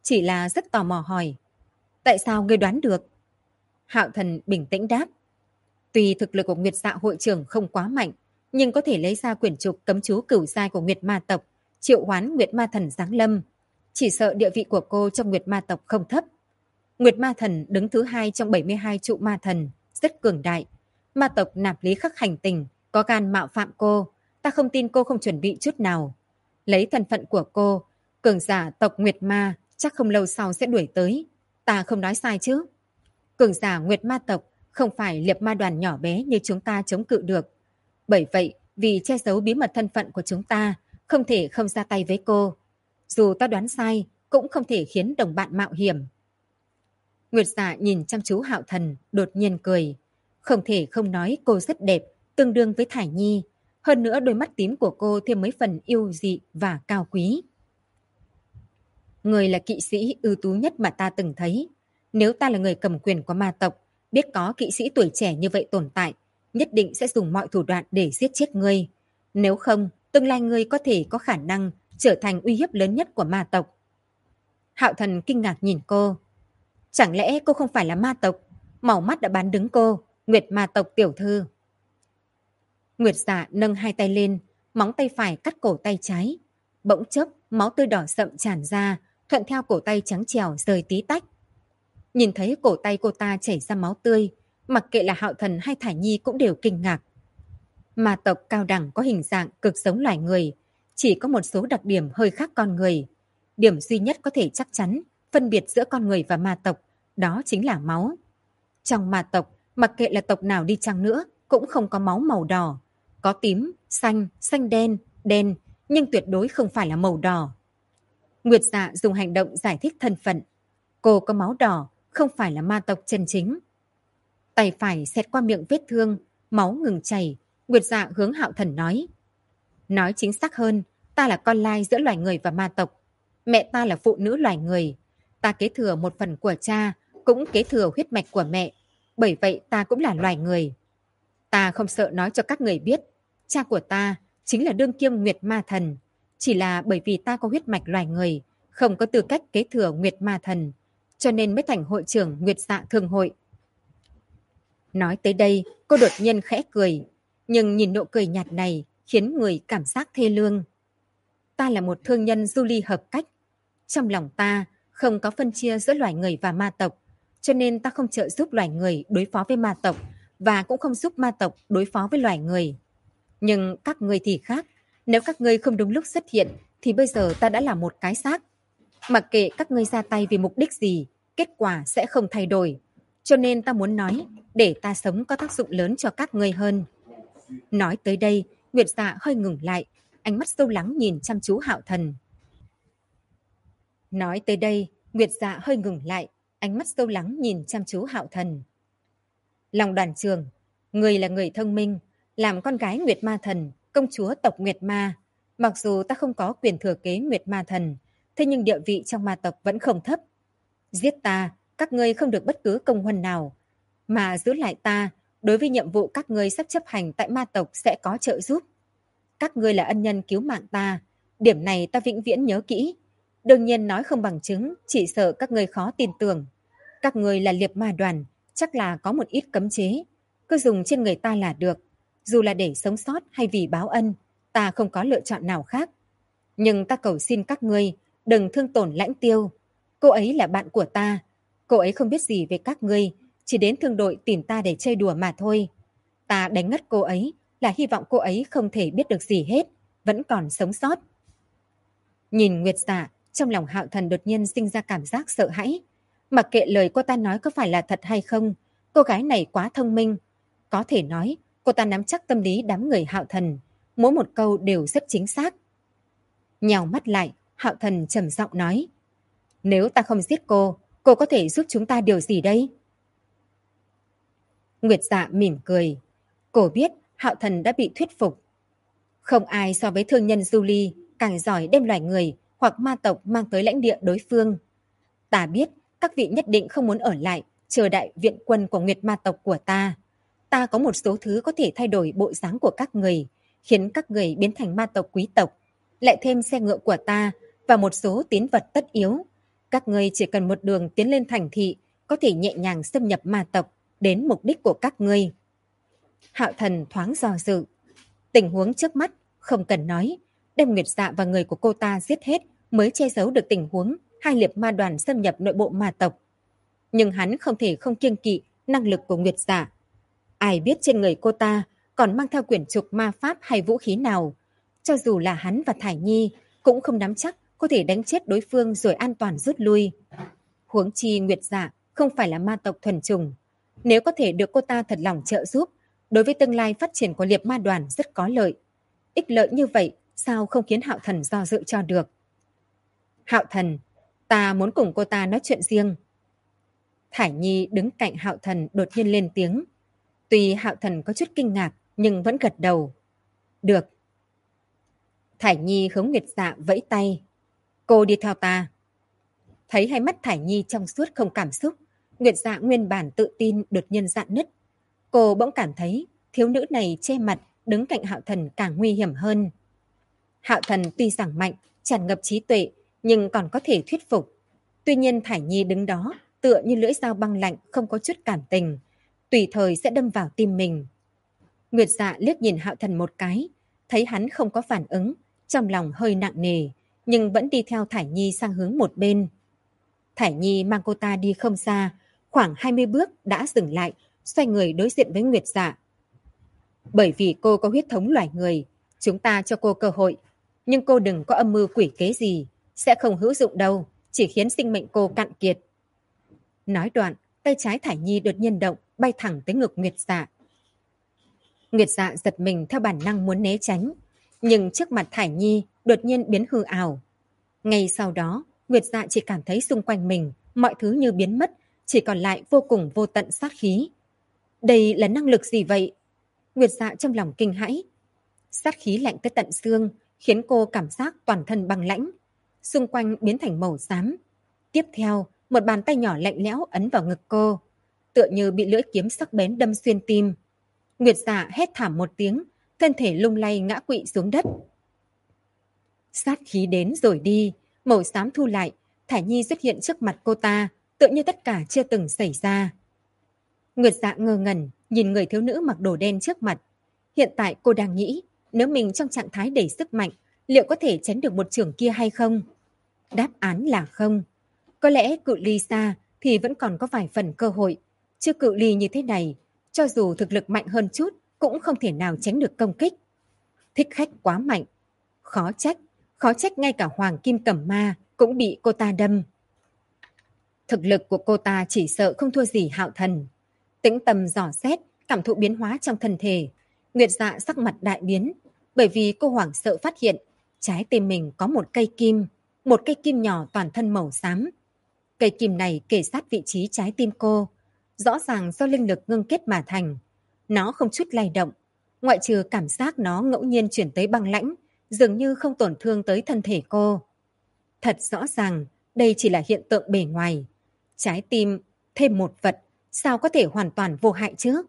chỉ là rất tò mò hỏi. Tại sao ngươi đoán được? Hạo Thần bình tĩnh đáp. Tuy thực lực của Nguyệt Dạ hội trưởng không quá mạnh, nhưng có thể lấy ra quyển trục cấm chú cửu giai của Nguyệt Ma tộc, triệu hoán Nguyệt Ma thần giáng lâm. Chỉ sợ địa vị của cô trong Nguyệt Ma tộc không thấp. Nguyệt Ma thần đứng thứ 2 trong 72 trụ ma thần, rất cường đại. Ma tộc nạp lý khắc hành tình, có gan mạo phạm cô. Ta không tin cô không chuẩn bị chút nào. Lấy thân phận của cô, cường giả tộc Nguyệt Ma chắc không lâu sau sẽ đuổi tới. Ta không nói sai chứ? Cường giả Nguyệt Ma tộc không phải liệp ma đoàn nhỏ bé như chúng ta chống cự được. Bởi vậy, vì che giấu bí mật thân phận của chúng ta, không thể không ra tay với cô. Dù ta đoán sai, cũng không thể khiến đồng bạn mạo hiểm. Nguyệt Dạ nhìn chăm chú Hạo Thần, đột nhiên cười. Không thể không nói cô rất đẹp, tương đương với Thải Nhi. Hơn nữa đôi mắt tím của cô thêm mấy phần yêu dị và cao quý. Người là kỵ sĩ ưu tú nhất mà ta từng thấy. Nếu ta là người cầm quyền của ma tộc, biết có kỵ sĩ tuổi trẻ như vậy tồn tại, nhất định sẽ dùng mọi thủ đoạn để giết chết ngươi. Nếu không, tương lai ngươi có thể có khả năng trở thành uy hiếp lớn nhất của ma tộc. Hạo Thần kinh ngạc nhìn cô. Chẳng lẽ cô không phải là ma tộc? Màu mắt đã bán đứng cô, Nguyệt ma tộc tiểu thư. Nguyệt Dạ nâng hai tay lên, móng tay phải cắt cổ tay trái. Bỗng chốc, máu tươi đỏ sậm tràn ra, thuận theo cổ tay trắng trẻo rơi tí tách. Nhìn thấy cổ tay cô ta chảy ra máu tươi, mặc kệ là Hạo Thần hay Thải Nhi cũng đều kinh ngạc. Ma tộc cao đẳng có hình dạng cực giống loài người, chỉ có một số đặc điểm hơi khác con người. Điểm duy nhất có thể chắc chắn phân biệt giữa con người và ma tộc, đó chính là máu. Trong ma tộc, mặc kệ là tộc nào đi chăng nữa, cũng không có máu màu đỏ. Có tím, xanh, xanh đen, đen, nhưng tuyệt đối không phải là màu đỏ. Nguyệt Dạ dùng hành động giải thích thân phận. Cô có máu đỏ, không phải là ma tộc chân chính. Tay phải xẹt qua miệng vết thương, máu ngừng chảy. Nguyệt Dạ hướng Hạo Thần nói. Nói chính xác hơn, ta là con lai giữa loài người và ma tộc. Mẹ ta là phụ nữ loài người. Ta kế thừa một phần của cha, cũng kế thừa huyết mạch của mẹ. Bởi vậy ta cũng là loài người. Ta không sợ nói cho các người biết, cha của ta chính là đương kiêm Nguyệt Ma Thần. Chỉ là bởi vì ta có huyết mạch loài người, không có tư cách kế thừa Nguyệt Ma Thần, cho nên mới thành hội trưởng Nguyệt Dạ Thương hội. Nói tới đây, cô đột nhiên khẽ cười, nhưng nhìn nụ cười nhạt này khiến người cảm giác thê lương. Ta là một thương nhân du ly hợp cách. Trong lòng ta không có phân chia giữa loài người và ma tộc, cho nên ta không trợ giúp loài người đối phó với ma tộc và cũng không giúp ma tộc đối phó với loài người. Nhưng các ngươi thì khác, nếu các ngươi không đúng lúc xuất hiện thì bây giờ ta đã là một cái xác. Mặc kệ các ngươi ra tay vì mục đích gì, kết quả sẽ không thay đổi. Cho nên ta muốn nói, để ta sống có tác dụng lớn cho các ngươi hơn. Nói tới đây, Nguyệt Dạ hơi ngừng lại, ánh mắt sâu lắng nhìn chăm chú Hạo Thần. Nói tới đây, Nguyệt Dạ hơi ngừng lại, ánh mắt sâu lắng nhìn chăm chú Hạo Thần. Lòng đoàn trường, người là người thông minh, làm con gái Nguyệt Ma Thần, công chúa tộc Nguyệt Ma. Mặc dù ta không có quyền thừa kế Nguyệt Ma Thần, thế nhưng địa vị trong ma tộc vẫn không thấp. Giết ta, các ngươi không được bất cứ công huân nào, mà giữ lại ta, đối với nhiệm vụ các ngươi sắp chấp hành tại ma tộc sẽ có trợ giúp. Các ngươi là ân nhân cứu mạng ta, điểm này ta vĩnh viễn nhớ kỹ. Đương nhiên nói không bằng chứng, chỉ sợ các ngươi khó tin tưởng. Các ngươi là liệp ma đoàn, chắc là có một ít cấm chế. Cứ dùng trên người ta là được. Dù là để sống sót hay vì báo ân, ta không có lựa chọn nào khác. Nhưng ta cầu xin các ngươi, đừng thương tổn Lãnh Tiêu. Cô ấy là bạn của ta. Cô ấy không biết gì về các ngươi, chỉ đến thương đội tìm ta để chơi đùa mà thôi. Ta đánh ngất cô ấy là hy vọng cô ấy không thể biết được gì hết, vẫn còn sống sót. Nhìn Nguyệt Dạ, trong lòng Hạo Thần đột nhiên sinh ra cảm giác sợ hãi. Mặc kệ lời cô ta nói có phải là thật hay không, cô gái này quá thông minh. Có thể nói, cô ta nắm chắc tâm lý đám người Hạo Thần, mỗi một câu đều rất chính xác. Nhào mắt lại, Hạo Thần trầm giọng nói. Nếu ta không giết cô có thể giúp chúng ta điều gì đây? Nguyệt Dạ mỉm cười. Cô biết Hạo Thần đã bị thuyết phục. Không ai so với thương nhân du ly càng giỏi đem loài người hoặc ma tộc mang tới lãnh địa đối phương. Ta biết các vị nhất định không muốn ở lại chờ đại viện quân của Nguyệt ma tộc của ta. Ta có một số thứ có thể thay đổi bộ dáng của các người, khiến các người biến thành ma tộc quý tộc. Lại thêm xe ngựa của ta và một số tín vật tất yếu. Các ngươi chỉ cần một đường tiến lên thành thị, có thể nhẹ nhàng xâm nhập ma tộc đến mục đích của các ngươi. Hạo Thần thoáng do dự. Tình huống trước mắt, không cần nói, đem Nguyệt Dạ và người của cô ta giết hết mới che giấu được tình huống hai liệp ma đoàn xâm nhập nội bộ ma tộc. Nhưng hắn không thể không kiêng kỵ năng lực của Nguyệt Dạ. Ai biết trên người cô ta còn mang theo quyển trục ma pháp hay vũ khí nào. Cho dù là hắn và Thải Nhi cũng không nắm chắc có thể đánh chết đối phương rồi an toàn rút lui. Huống chi Nguyệt Dạ không phải là ma tộc thuần chủng. Nếu có thể được cô ta thật lòng trợ giúp, đối với tương lai phát triển của liệp ma đoàn rất có lợi. Ích lợi như vậy, sao không khiến Hạo Thần do dự cho được? Hạo Thần, ta muốn cùng cô ta nói chuyện riêng. Thải Nhi đứng cạnh Hạo Thần đột nhiên lên tiếng. Tuy Hạo Thần có chút kinh ngạc, nhưng vẫn gật đầu. Được. Thải Nhi hướng Nguyệt Dạ vẫy tay. Cô đi theo ta. Thấy hai mắt Thải Nhi trong suốt không cảm xúc, Nguyệt Dạ nguyên bản tự tin đột nhiên rạn nứt. Cô bỗng cảm thấy thiếu nữ này che mặt đứng cạnh Hạo Thần càng nguy hiểm hơn. Hạo Thần tuy rằng mạnh, tràn ngập trí tuệ, nhưng còn có thể thuyết phục. Tuy nhiên Thải Nhi đứng đó tựa như lưỡi dao băng lạnh, không có chút cảm tình, tùy thời sẽ đâm vào tim mình. Nguyệt Dạ liếc nhìn Hạo Thần một cái, thấy hắn không có phản ứng, trong lòng hơi nặng nề, nhưng vẫn đi theo Thải Nhi sang hướng một bên. Thải Nhi mang cô ta đi không xa, khoảng 20 bước đã dừng lại, xoay người đối diện với Nguyệt Dạ. Bởi vì cô có huyết thống loài người, chúng ta cho cô cơ hội, nhưng cô đừng có âm mưu quỷ kế gì, sẽ không hữu dụng đâu, chỉ khiến sinh mệnh cô cạn kiệt. Nói đoạn, tay trái Thải Nhi đột nhiên động, bay thẳng tới ngực Nguyệt Dạ. Nguyệt Dạ giật mình theo bản năng muốn né tránh, nhưng trước mặt Thải Nhi đột nhiên biến hư ảo. Ngay sau đó, Nguyệt Dạ chỉ cảm thấy xung quanh mình, mọi thứ như biến mất, chỉ còn lại vô cùng vô tận sát khí. Đây là năng lực gì vậy? Nguyệt Dạ trong lòng kinh hãi. Sát khí lạnh tới tận xương, khiến cô cảm giác toàn thân băng lãnh. Xung quanh biến thành màu xám. Tiếp theo, một bàn tay nhỏ lạnh lẽo ấn vào ngực cô, tựa như bị lưỡi kiếm sắc bén đâm xuyên tim. Nguyệt Dạ hét thảm một tiếng, thân thể lung lay ngã quỵ xuống đất. Sát khí đến rồi đi, màu xám thu lại, Thải Nhi xuất hiện trước mặt cô ta, tựa như tất cả chưa từng xảy ra. Nguyệt Dạ ngơ ngẩn, nhìn người thiếu nữ mặc đồ đen trước mặt. Hiện tại cô đang nghĩ, nếu mình trong trạng thái đầy sức mạnh, liệu có thể tránh được một chưởng kia hay không? Đáp án là không. Có lẽ cự ly xa thì vẫn còn có vài phần cơ hội. Chứ cự ly như thế này, cho dù thực lực mạnh hơn chút, cũng không thể nào tránh được công kích. Thích khách quá mạnh. Khó trách ngay cả Hoàng Kim Cẩm Ma cũng bị cô ta đâm. Thực lực của cô ta chỉ sợ không thua gì Hạo Thần. Tĩnh tâm dò xét, cảm thụ biến hóa trong thân thể. Nguyệt Dạ sắc mặt đại biến, bởi vì cô hoảng sợ phát hiện trái tim mình có một cây kim nhỏ toàn thân màu xám. Cây kim này kề sát vị trí trái tim cô, rõ ràng do linh lực ngưng kết mà thành. Nó không chút lay động, ngoại trừ cảm giác nó ngẫu nhiên chuyển tới băng lãnh, dường như không tổn thương tới thân thể cô. Thật rõ ràng, đây chỉ là hiện tượng bề ngoài. Trái tim thêm một vật, sao có thể hoàn toàn vô hại chứ?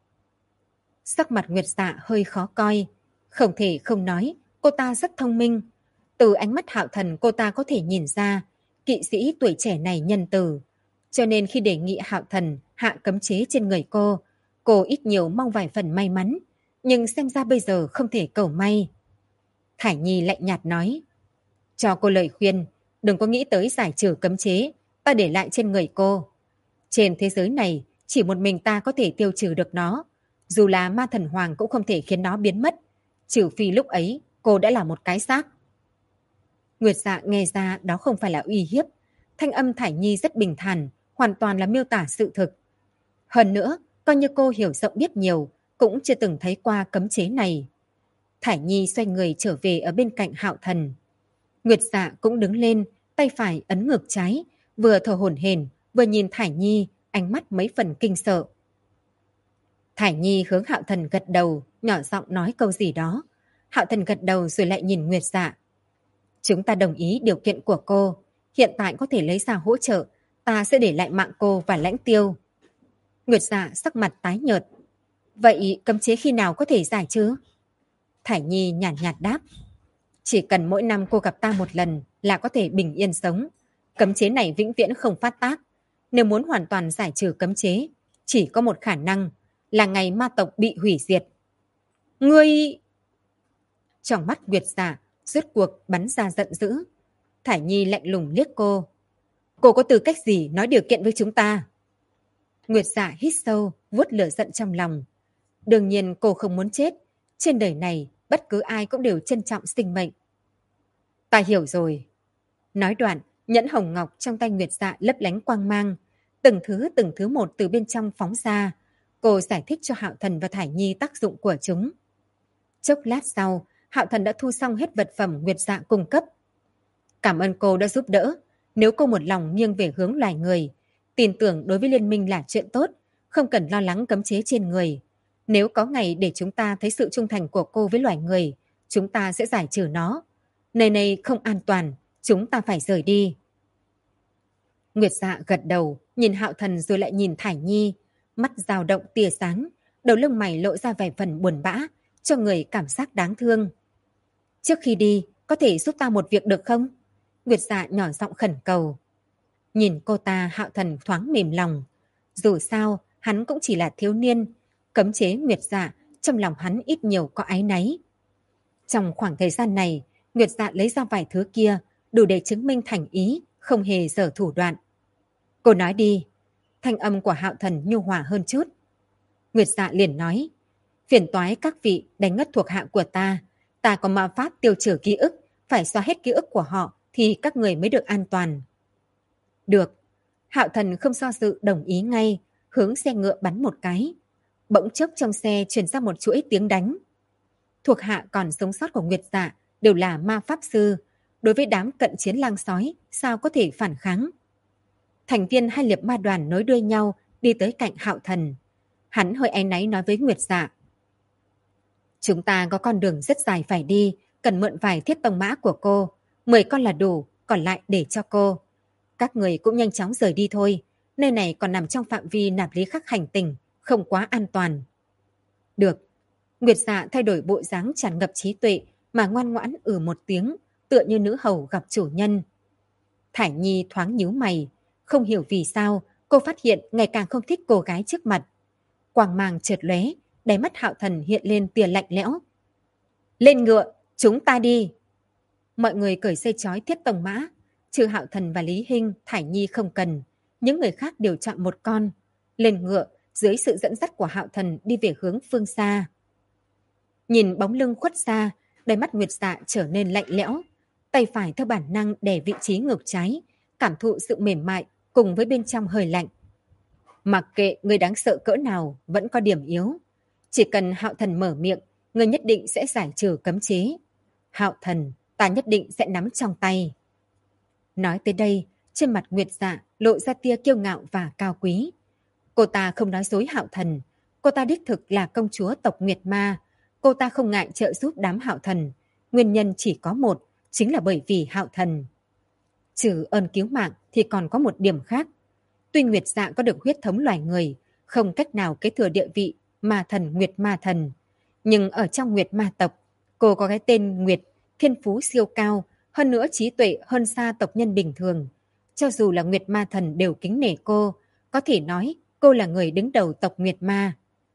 Sắc mặt Nguyệt Dạ hơi khó coi. Không thể không nói, cô ta rất thông minh. Từ ánh mắt Hạo Thần cô ta có thể nhìn ra, kỵ sĩ tuổi trẻ này nhân từ. Cho nên khi đề nghị Hạo Thần hạ cấm chế trên người cô ít nhiều mong vài phần may mắn. Nhưng xem ra bây giờ không thể cầu may. Thải Nhi lạnh nhạt nói, cho cô lời khuyên, đừng có nghĩ tới giải trừ cấm chế, ta để lại trên người cô. Trên thế giới này, chỉ một mình ta có thể tiêu trừ được nó. Dù là ma thần hoàng cũng không thể khiến nó biến mất, trừ phi lúc ấy cô đã là một cái xác. Nguyệt Dạ nghe ra đó không phải là uy hiếp. Thanh âm Thải Nhi rất bình thản, hoàn toàn là miêu tả sự thực. Hơn nữa, coi như cô hiểu rộng biết nhiều, cũng chưa từng thấy qua cấm chế này. Thải Nhi xoay người trở về ở bên cạnh Hạo Thần. Nguyệt Dạ cũng đứng lên, tay phải ấn ngược trái, vừa thở hổn hển, vừa nhìn Thải Nhi, ánh mắt mấy phần kinh sợ. Thải Nhi hướng Hạo Thần gật đầu, nhỏ giọng nói câu gì đó. Hạo Thần gật đầu rồi lại nhìn Nguyệt Dạ. Chúng ta đồng ý điều kiện của cô. Hiện tại có thể lấy ra hỗ trợ, ta sẽ để lại mạng cô và Lãnh Tiêu. Nguyệt Dạ sắc mặt tái nhợt. Vậy cấm chế khi nào có thể giải chứ? Thải Nhi nhàn nhạt đáp. Chỉ cần mỗi năm cô gặp ta một lần là có thể bình yên sống. Cấm chế này vĩnh viễn không phát tác. Nếu muốn hoàn toàn giải trừ cấm chế, chỉ có một khả năng là ngày ma tộc bị hủy diệt. Ngươi... Trong mắt Nguyệt Dạ rốt cuộc bắn ra giận dữ. Thải Nhi lạnh lùng liếc cô. Cô có tư cách gì nói điều kiện với chúng ta? Nguyệt Dạ hít sâu, vuốt lửa giận trong lòng. Đương nhiên cô không muốn chết. Trên đời này, bất cứ ai cũng đều trân trọng sinh mệnh. Ta hiểu rồi. Nói đoạn, nhẫn hồng ngọc trong tay Nguyệt Dạ lấp lánh quang mang. Từng thứ một từ bên trong phóng ra. Cô giải thích cho Hạo Thần và Thải Nhi tác dụng của chúng. Chốc lát sau, Hạo Thần đã thu xong hết vật phẩm Nguyệt Dạ cung cấp. Cảm ơn cô đã giúp đỡ. Nếu cô một lòng nghiêng về hướng loài người, tin tưởng đối với liên minh là chuyện tốt, không cần lo lắng cấm chế trên người. Nếu có ngày để chúng ta thấy sự trung thành của cô với loài người, chúng ta sẽ giải trừ nó. Nơi này không an toàn, chúng ta phải rời đi. Nguyệt Dạ gật đầu, nhìn Hạo Thần rồi lại nhìn Thải Nhi, mắt dao động tia sáng, đầu lông mày lộ ra vài phần buồn bã, cho người cảm giác đáng thương. Trước khi đi, có thể giúp ta một việc được không? Nguyệt Dạ nhỏ giọng khẩn cầu. Nhìn cô ta, Hạo Thần thoáng mềm lòng. Dù sao, hắn cũng chỉ là thiếu niên. Cấm chế Nguyệt Dạ, trong lòng hắn ít nhiều có áy náy. Trong khoảng thời gian này, Nguyệt Dạ lấy ra vài thứ kia, đủ để chứng minh thành ý, không hề giở thủ đoạn. Cô nói đi. Thanh âm của Hạo Thần nhu hòa hơn chút. Nguyệt Dạ liền nói. Phiền toái các vị đánh ngất thuộc hạ của ta. Ta có ma pháp tiêu trừ ký ức, phải xóa hết ký ức của họ thì các người mới được an toàn. Được. Hạo Thần không do dự đồng ý ngay, hướng xe ngựa bắn một cái. Bỗng chốc trong xe truyền ra một chuỗi tiếng đánh. Thuộc hạ còn sống sót của Nguyệt Dạ đều là ma pháp sư. Đối với đám cận chiến lang sói, sao có thể phản kháng? Thành viên hai liệp ma đoàn nối đuôi nhau đi tới cạnh Hạo Thần. Hắn hơi áy náy nói với Nguyệt Dạ. Chúng ta có con đường rất dài phải đi, cần mượn vài thiết tông mã của cô. 10 con là đủ, còn lại để cho cô. Các người cũng nhanh chóng rời đi thôi. Nơi này còn nằm trong phạm vi nạp lý khắc hành tinh, không quá an toàn. Được. Nguyệt Dạ thay đổi bộ dáng tràn ngập trí tuệ mà ngoan ngoãn một tiếng, tựa như nữ hầu gặp chủ nhân. Thải Nhi thoáng nhíu mày. Không hiểu vì sao, cô phát hiện ngày càng không thích cô gái trước mặt. Quang mang chợt lóe, đáy mắt Hạo Thần hiện lên tia lạnh lẽo. Lên ngựa, chúng ta đi. Mọi người cởi dây trói thiết tông mã, trừ Hạo Thần và Lý Hinh, Thải Nhi không cần. Những người khác đều chọn một con. Lên ngựa, dưới sự dẫn dắt của Hạo Thần đi về hướng phương xa. Nhìn bóng lưng khuất xa, đáy mắt Nguyệt Dạ trở nên lạnh lẽo. Tay phải theo bản năng đè vị trí ngực trái, cảm thụ sự mềm mại cùng với bên trong hơi lạnh. Mặc kệ người đáng sợ cỡ nào vẫn có điểm yếu. Chỉ cần Hạo Thần mở miệng, người nhất định sẽ giải trừ cấm chế. Hạo Thần, ta nhất định sẽ nắm trong tay. Nói tới đây, trên mặt Nguyệt Dạ lộ ra tia kiêu ngạo và cao quý. Cô ta không nói dối Hạo Thần. Cô ta đích thực là công chúa tộc Nguyệt Ma. Cô ta không ngại trợ giúp đám Hạo Thần. Nguyên nhân chỉ có một, chính là bởi vì Hạo Thần. Trừ ơn cứu mạng thì còn có một điểm khác. Tuy Nguyệt Dạ có được huyết thống loài người, không cách nào kế thừa địa vị ma thần Nguyệt Ma Thần. Nhưng ở trong Nguyệt Ma tộc, cô có cái tên Nguyệt, thiên phú siêu cao, hơn nữa trí tuệ hơn xa tộc nhân bình thường. Cho dù là Nguyệt Ma Thần đều kính nể cô, có thể nói cô là người đứng đầu tộc Nguyệt Ma.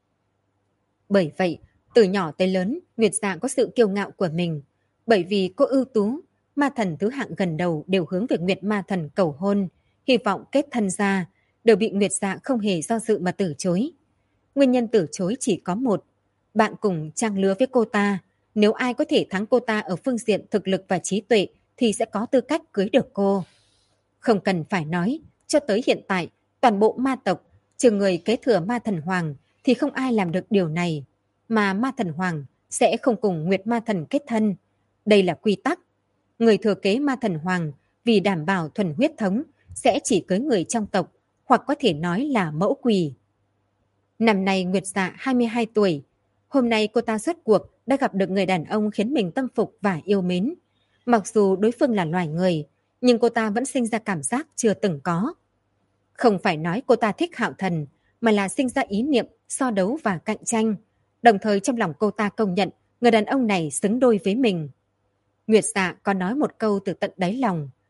Bởi vậy, từ nhỏ tới lớn, Nguyệt Dạ có sự kiêu ngạo của mình. Bởi vì cô ưu tú, ma thần thứ hạng gần đầu đều hướng về Nguyệt Ma Thần cầu hôn, hy vọng kết thân ra, đều bị Nguyệt Dạ không hề do dự mà từ chối. Nguyên nhân từ chối chỉ có một, bạn cùng trang lứa với cô ta, nếu ai có thể thắng cô ta ở phương diện thực lực và trí tuệ thì sẽ có tư cách cưới được cô. Không cần phải nói, cho tới hiện tại, toàn bộ ma tộc, trừ người kế thừa ma thần hoàng thì không ai làm được điều này, mà ma thần hoàng sẽ không cùng Nguyệt Ma Thần kết thân. Đây là quy tắc. Người thừa kế ma thần hoàng vì đảm bảo thuần huyết thống sẽ chỉ cưới người trong tộc, hoặc có thể nói là mẫu quỳ. Năm nay Nguyệt Dạ 22 tuổi. Hôm nay cô ta rốt cuộc đã gặp được người đàn ông khiến mình tâm phục và yêu mến. Mặc dù đối phương là loài người, nhưng cô ta vẫn sinh ra cảm giác chưa từng có. Không phải nói cô ta thích Hạo Thần, mà là sinh ra ý niệm so đấu và cạnh tranh. Đồng thời trong lòng cô ta công nhận người đàn ông này xứng đôi với mình. Nguyệt Dạ có nói một câu từ tận đáy lòng.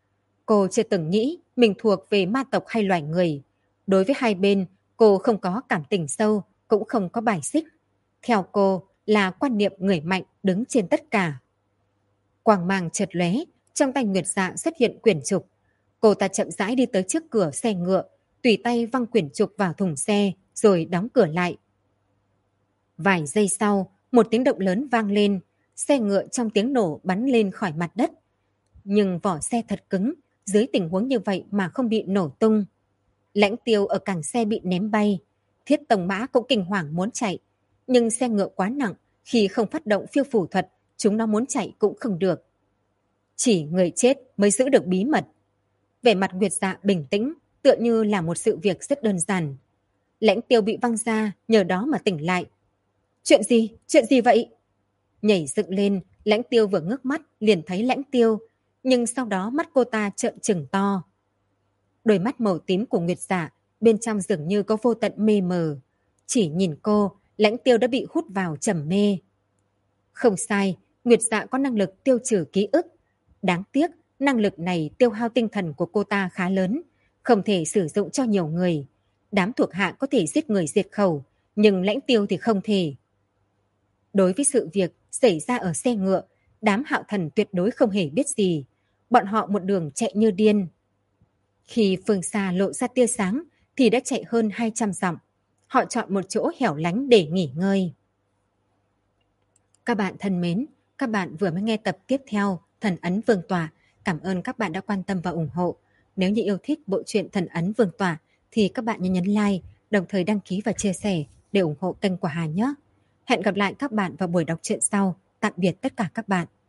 Cô chưa từng nghĩ mình thuộc về ma tộc hay loài người. Đối với hai bên, cô không có cảm tình sâu, cũng không có bài xích. Theo cô là quan niệm người mạnh đứng trên tất cả. Quang mang chợt lóe, trong tay Nguyệt Dạ xuất hiện quyển trục. Cô ta chậm rãi đi tới trước cửa xe ngựa, tùy tay văng quyển trục vào thùng xe, rồi đóng cửa lại. Vài giây sau, một tiếng động lớn vang lên, xe ngựa trong tiếng nổ bắn lên khỏi mặt đất. Nhưng vỏ xe thật cứng, dưới tình huống như vậy mà không bị nổ tung. Lãnh Tiêu ở cảng xe bị ném bay, Thiết Tông Mã cũng kinh hoàng muốn chạy, nhưng xe ngựa quá nặng, khi không phát động phiêu phù thuật, chúng nó muốn chạy cũng không được. Chỉ người chết mới giữ được bí mật. Vẻ mặt Nguyệt Dạ bình tĩnh, tựa như là một sự việc rất đơn giản. Lãnh Tiêu bị văng ra, nhờ đó mà tỉnh lại. Chuyện gì? Chuyện gì vậy? Nhảy dựng lên, Lãnh Tiêu vừa ngước mắt liền thấy Lãnh Tiêu, nhưng sau đó mắt cô ta trợn trừng to. Đôi mắt màu tím của Nguyệt Dạ, bên trong dường như có vô tận mê mờ. Chỉ nhìn cô, Lãnh Tiêu đã bị hút vào trầm mê. Không sai, Nguyệt Dạ có năng lực tiêu trừ ký ức. Đáng tiếc, năng lực này tiêu hao tinh thần của cô ta khá lớn, không thể sử dụng cho nhiều người. Đám thuộc hạ có thể giết người diệt khẩu, nhưng Lãnh Tiêu thì không thể. Đối với sự việc xảy ra ở xe ngựa, đám Hạo Thần tuyệt đối không hề biết gì. Bọn họ một đường chạy như điên. Khi phương xa lộ ra tia sáng thì đã chạy hơn 200 dặm. Họ chọn một chỗ hẻo lánh để nghỉ ngơi. Các bạn thân mến, các bạn vừa mới nghe tập tiếp theo Thần Ấn Vương Tỏa. Cảm ơn các bạn đã quan tâm và ủng hộ. Nếu như yêu thích bộ truyện Thần Ấn Vương Tỏa thì các bạn nhớ nhấn like, đồng thời đăng ký và chia sẻ để ủng hộ kênh của Hà nhé. Hẹn gặp lại các bạn vào buổi đọc truyện sau. Tạm biệt tất cả các bạn.